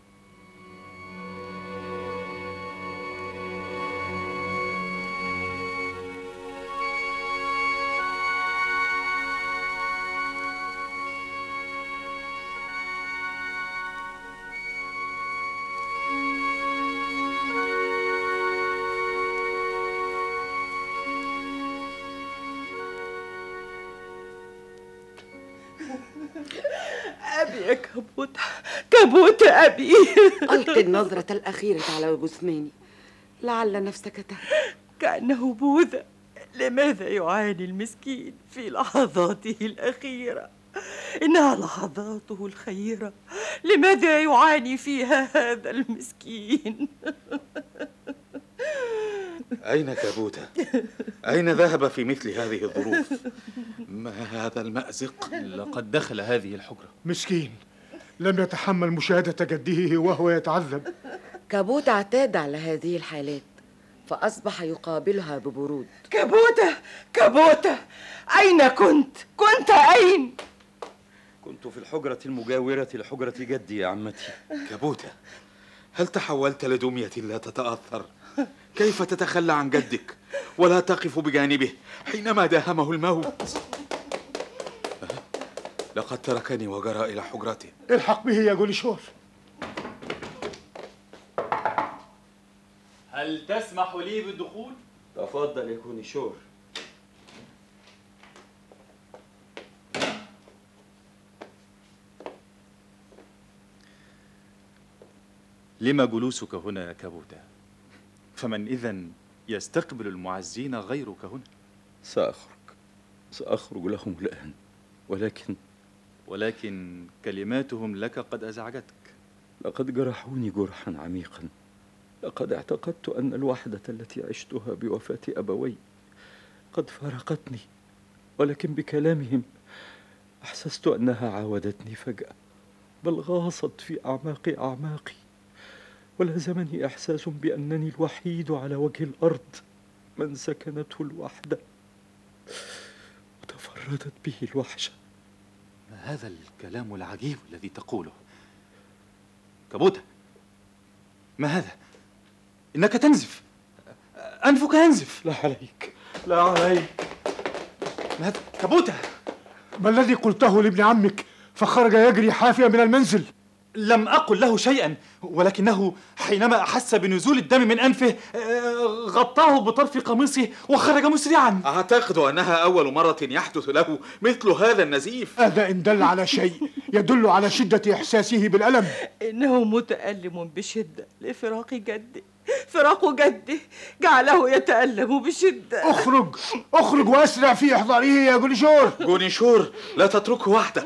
أبي يا كابوتة، كابوتة أبي. ألقي النظرة الأخيرة على جثماني لعل نفسك تهدأ. كأنه بوذا. لماذا يعاني المسكين في لحظاته الأخيرة؟ إنها لحظاته الخيرة، لماذا يعاني فيها هذا المسكين؟ أين كابوتة؟ أين ذهب في مثل هذه الظروف؟ ما هذا المأزق؟ لقد دخل هذه الحجرة. مسكين لم يتحمل مشاهدة جده وهو يتعذب. كابوتة اعتاد على هذه الحالات فأصبح يقابلها ببرود. كابوتة، كابوتة، أين كنت؟ كنت أين؟ كنت في الحجرة المجاورة لحجرة جدي يا عمتي. كابوتة، هل تحولت لدمية لا تتأثر؟ كيف تتخلى عن جدك ولا تقف بجانبه حينما داهمه الموت؟ لقد تركني وجرى إلى حجرته. الحق به يا جوليشور. هل تسمح لي بالدخول؟ تفضل يا جوليشور. لما جلوسك هنا يا كابوتة؟ فمن إذن يستقبل المعزين غيرك هنا؟ سأخرج سأخرج لهم الآن، ولكن ولكن كلماتهم لك قد أزعجتك. لقد جرحوني جرحا عميقا. لقد اعتقدت أن الوحدة التي عشتها بوفاة أبوي قد فارقتني، ولكن بكلامهم أحسست أنها عاودتني فجأة، بل غاصت في أعماق أعماقي، ولازمني إحساس بأنني الوحيد على وجه الأرض من سكنته الوحدة. وتفرقت تغردت به الوحشة. ما هذا الكلام العجيب الذي تقوله؟ كابوتا، ما هذا؟ إنك تنزف، أنفك ينزف. لا عليك، لا عليك. ما هذا؟ كابوتا، ما الذي قلته لابن عمك فخرج يجري حافيا من المنزل؟ لم أقل له شيئا، ولكنه حينما أحس بنزول الدم من أنفه غطاه بطرف قميصه وخرج مسرعا. أعتقد أنها أول مرة يحدث له مثل هذا النزيف. هذا إن دل على شيء يدل على شدة إحساسه بالألم. إنه متألم بشدة لفراق جده. فراق جده جعله يتألم بشدة. اخرج اخرج وأسرع في إحضاره يا جونيشور. جونيشور، لا تتركه وحده.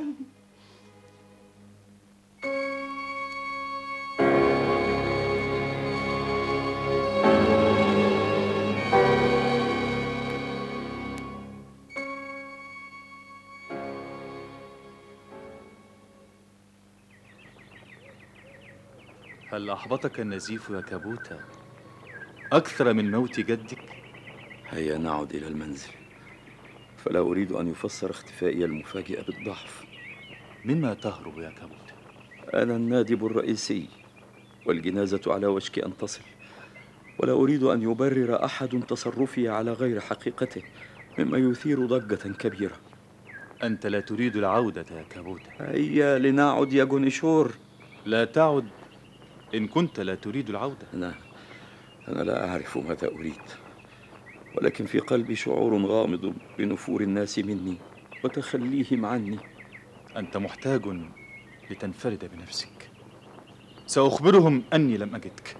هل أحبطك النزيف يا كابوتا أكثر من موت جدك؟ هيا نعد إلى المنزل، فلا أريد أن يفسر اختفائي المفاجئ بالضعف. مما تهرب يا كابوتا؟ أنا النادب الرئيسي، والجنازة على وشك أن تصل، ولا أريد أن يبرر أحد تصرفي على غير حقيقته مما يثير ضجة كبيرة. أنت لا تريد العودة يا كابوتا. هيا لنعد يا جونيشور. لا تعد إن كنت لا تريد العودة. أنا أنا لا أعرف ماذا أريد، ولكن في قلبي شعور غامض بنفور الناس مني وتخليهم عني. أنت محتاج لتنفرد بنفسك. سأخبرهم أني لم أجدك.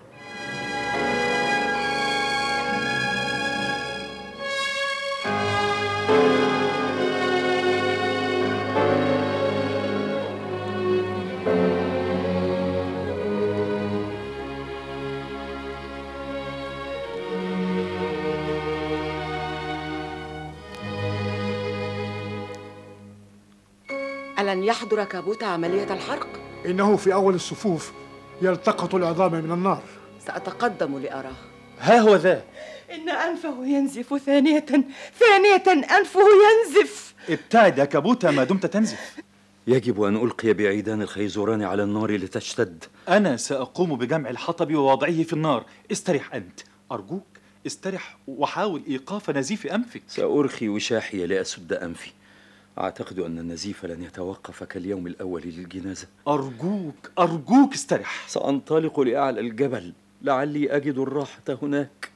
ألن يحضر كابوتا عملية الحرق؟ إنه في أول الصفوف يلتقط العظام من النار. سأتقدم لأراه. ها هو ذا. إن أنفه ينزف ثانية ثانية أنفه ينزف. ابتعد يا كابوتا ما دمت تنزف. يجب أن ألقي بعيدان الخيزران على النار لتشتد. أنا سأقوم بجمع الحطب ووضعه في النار. استرح أنت، أرجوك استرح وحاول إيقاف نزيف أنفك. سأرخي وشاحي لأسد أنفي. أعتقد أن النزيف لن يتوقف كاليوم الأول للجنازة. أرجوك أرجوك استرح. سأنطلق لأعلى الجبل، لعلي أجد الراحة هناك.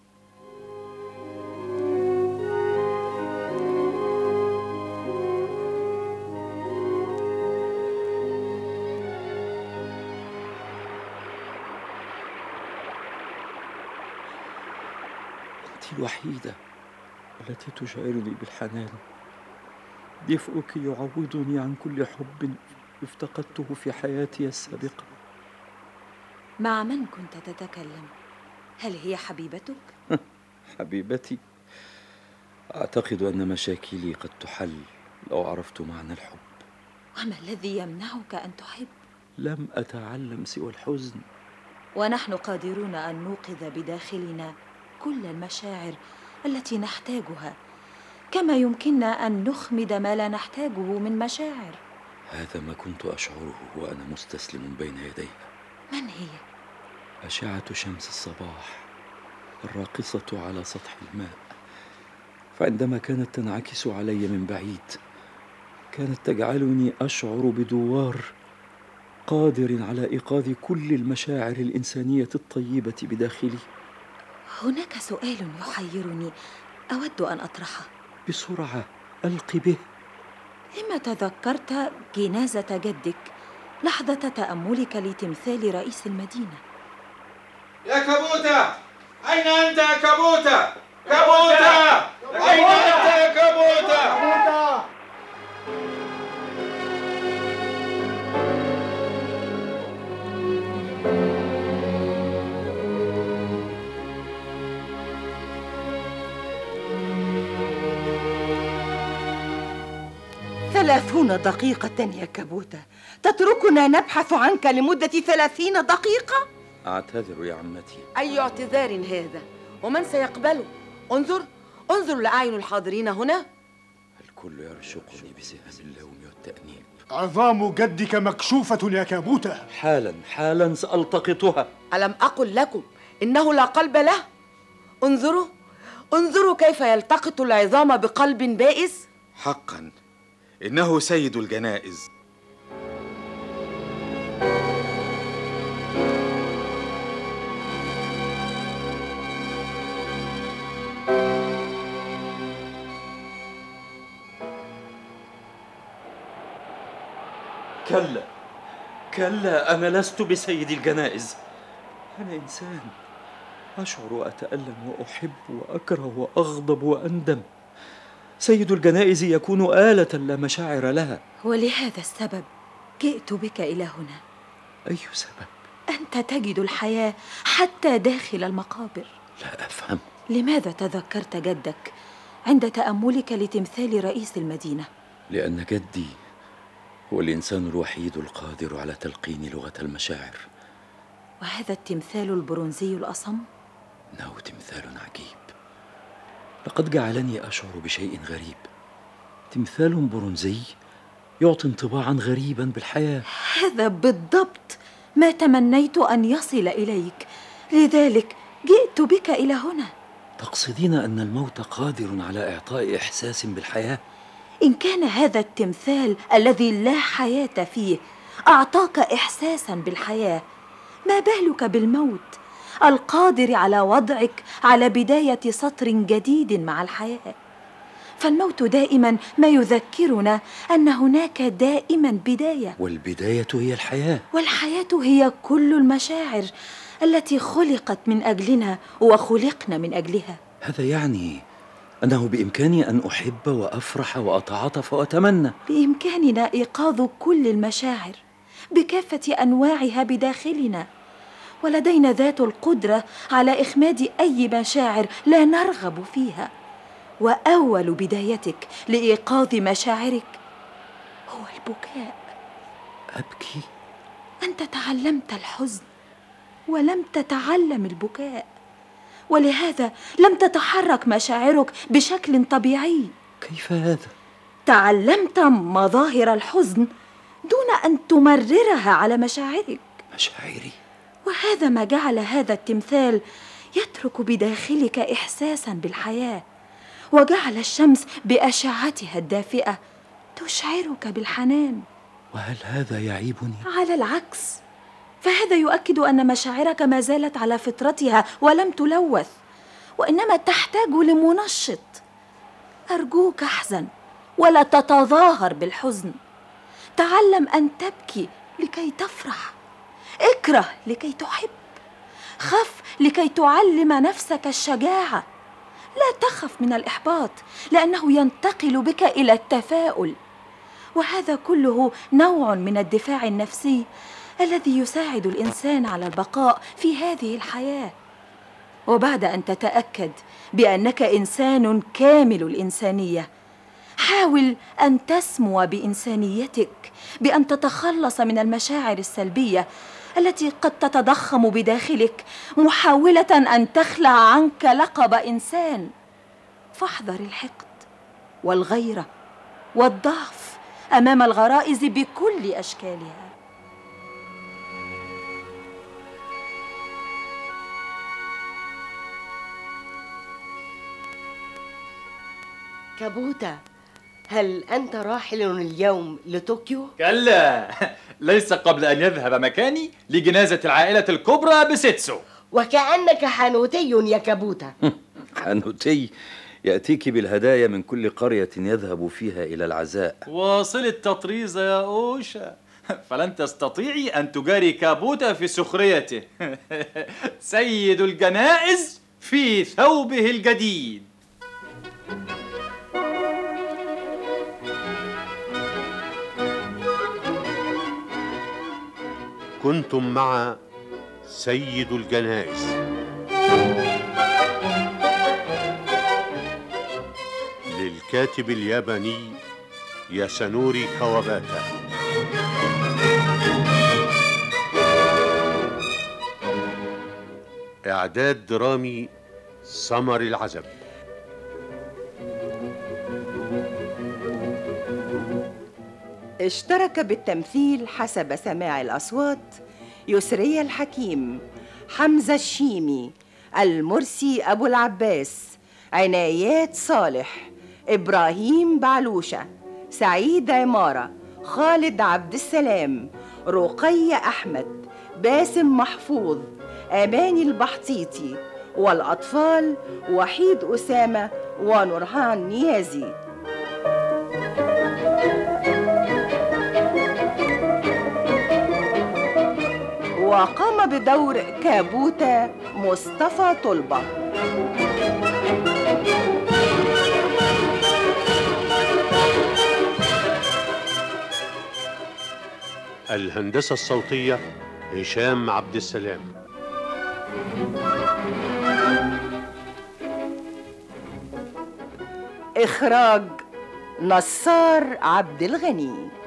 أنت الوحيدة التي تشعرني بالحنان. دفئك يعوضني عن كل حب افتقدته في حياتي السابقة. مع من كنت تتكلم؟ هل هي حبيبتك؟ حبيبتي؟ أعتقد أن مشاكلي قد تحل لو عرفت معنى الحب. وما الذي يمنعك أن تحب؟ لم أتعلم سوى الحزن. ونحن قادرون أن نوقظ بداخلنا كل المشاعر التي نحتاجها، كما يمكننا أن نخمد ما لا نحتاجه من مشاعر. هذا ما كنت أشعره وأنا مستسلم بين يديها. من هي؟ أشعة شمس الصباح الراقصة على سطح الماء، فعندما كانت تنعكس علي من بعيد كانت تجعلني أشعر بدوار قادر على إيقاظ كل المشاعر الإنسانية الطيبة بداخلي. هناك سؤال يحيرني أود أن أطرحه. بسرعة ألقي به. لما تذكرت جنازة جدك لحظة تأملك لتمثال رئيس المدينة؟ يا كابوتا، أين أنت يا كابوتا؟ كابوتا، أين أنت يا كابوتا؟ ثلاثون دقيقة يا كابوتا، تتركنا نبحث عنك لمدة ثلاثين دقيقة؟ أعتذر يا عمتي. أي اعتذار هذا؟ ومن سيقبله؟ انظر انظر لأعين الحاضرين هنا. الكل يرشقني بسهم اللوم والتأنيب. عظام جدك مكشوفة يا كابوتة. حالا حالا سألتقطها. ألم أقل لكم إنه لا قلب له؟ انظروا انظروا كيف يلتقط العظام بقلب بائس. حقا إنه سيد الجنائز. كلا كلا، أنا لست بسيد الجنائز. أنا إنسان أشعر وأتألم وأحب وأكره وأغضب وأندم. سيد الجنائز يكون آلة لا مشاعر لها. ولهذا السبب جئت بك إلى هنا. أي سبب؟ أنت تجد الحياة حتى داخل المقابر. لا أفهم. لماذا تذكرت جدك عند تأملك لتمثال رئيس المدينة؟ لأن جدي هو الإنسان الوحيد القادر على تلقين لغة المشاعر. وهذا التمثال البرونزي الأصم؟ إنه تمثال عجيب، لقد جعلني أشعر بشيء غريب. تمثال برونزي يعطي انطباعا غريبا بالحياة. هذا بالضبط ما تمنيت أن يصل إليك، لذلك جئت بك إلى هنا. تقصدين أن الموت قادر على إعطاء إحساس بالحياة؟ إن كان هذا التمثال الذي لا حياة فيه أعطاك إحساسا بالحياة، ما بالك بالموت القادر على وضعك على بداية سطر جديد مع الحياة؟ فالموت دائما ما يذكرنا أن هناك دائما بداية، والبداية هي الحياة، والحياة هي كل المشاعر التي خلقت من أجلنا وخلقنا من أجلها. هذا يعني أنه بإمكاني أن أحب وأفرح وأتعاطف وأتمنى. بإمكاننا إيقاظ كل المشاعر بكافة أنواعها بداخلنا، ولدينا ذات القدرة على إخماد أي مشاعر لا نرغب فيها. وأول بدايتك لإيقاظ مشاعرك هو البكاء. أبكي؟ أنت تعلمت الحزن ولم تتعلم البكاء، ولهذا لم تتحرك مشاعرك بشكل طبيعي. كيف هذا؟ تعلمت مظاهر الحزن دون أن تمررها على مشاعرك. مشاعري؟ وهذا ما جعل هذا التمثال يترك بداخلك إحساسا بالحياة، وجعل الشمس بأشعتها الدافئة تشعرك بالحنان. وهل هذا يعيبني؟ على العكس، فهذا يؤكد أن مشاعرك ما زالت على فطرتها ولم تلوث، وإنما تحتاج لمنشط. أرجوك احزن ولا تتظاهر بالحزن. تعلم أن تبكي لكي تفرح، اكره لكي تحب، خف لكي تعلم نفسك الشجاعة. لا تخف من الإحباط لأنه ينتقل بك إلى التفاؤل، وهذا كله نوع من الدفاع النفسي الذي يساعد الإنسان على البقاء في هذه الحياة. وبعد أن تتأكد بأنك إنسان كامل الإنسانية، حاول أن تسمو بإنسانيتك بأن تتخلص من المشاعر السلبية التي قد تتضخم بداخلك محاولة أن تخلع عنك لقب إنسان. فاحذر الحقد والغيرة والضعف أمام الغرائز بكل أشكالها. كابوتا، هل أنت راحل اليوم لطوكيو؟ كلا، ليس قبل أن يذهب مكاني لجنازة العائلة الكبرى بسيتسو. وكأنك حانوتي يا كابوتا. حانوتي يأتيك بالهدايا من كل قرية يذهب فيها إلى العزاء. واصل التطريز يا أوشا، فلن تستطيعي أن تجاري كابوتا في سخريته. سيد الجنائز في ثوبه الجديد. كنتم مع سيد الجنائز، للكاتب الياباني ياسونوري كواباتا. إعداد درامي سمر العزب. اشترك بالتمثيل حسب سماع الأصوات يسرية الحكيم، حمزة الشيمي، المرسي أبو العباس، عنايات صالح، إبراهيم بعلوشة، سعيد عمارة، خالد عبد السلام، رقية أحمد، باسم محفوظ، أماني البحطيطي، والأطفال وحيد أسامة ونورهان نيازي. وقام بدور كابوتا مصطفى طلبة. الهندسة الصوتية هشام عبد السلام. إخراج نصار عبد الغني.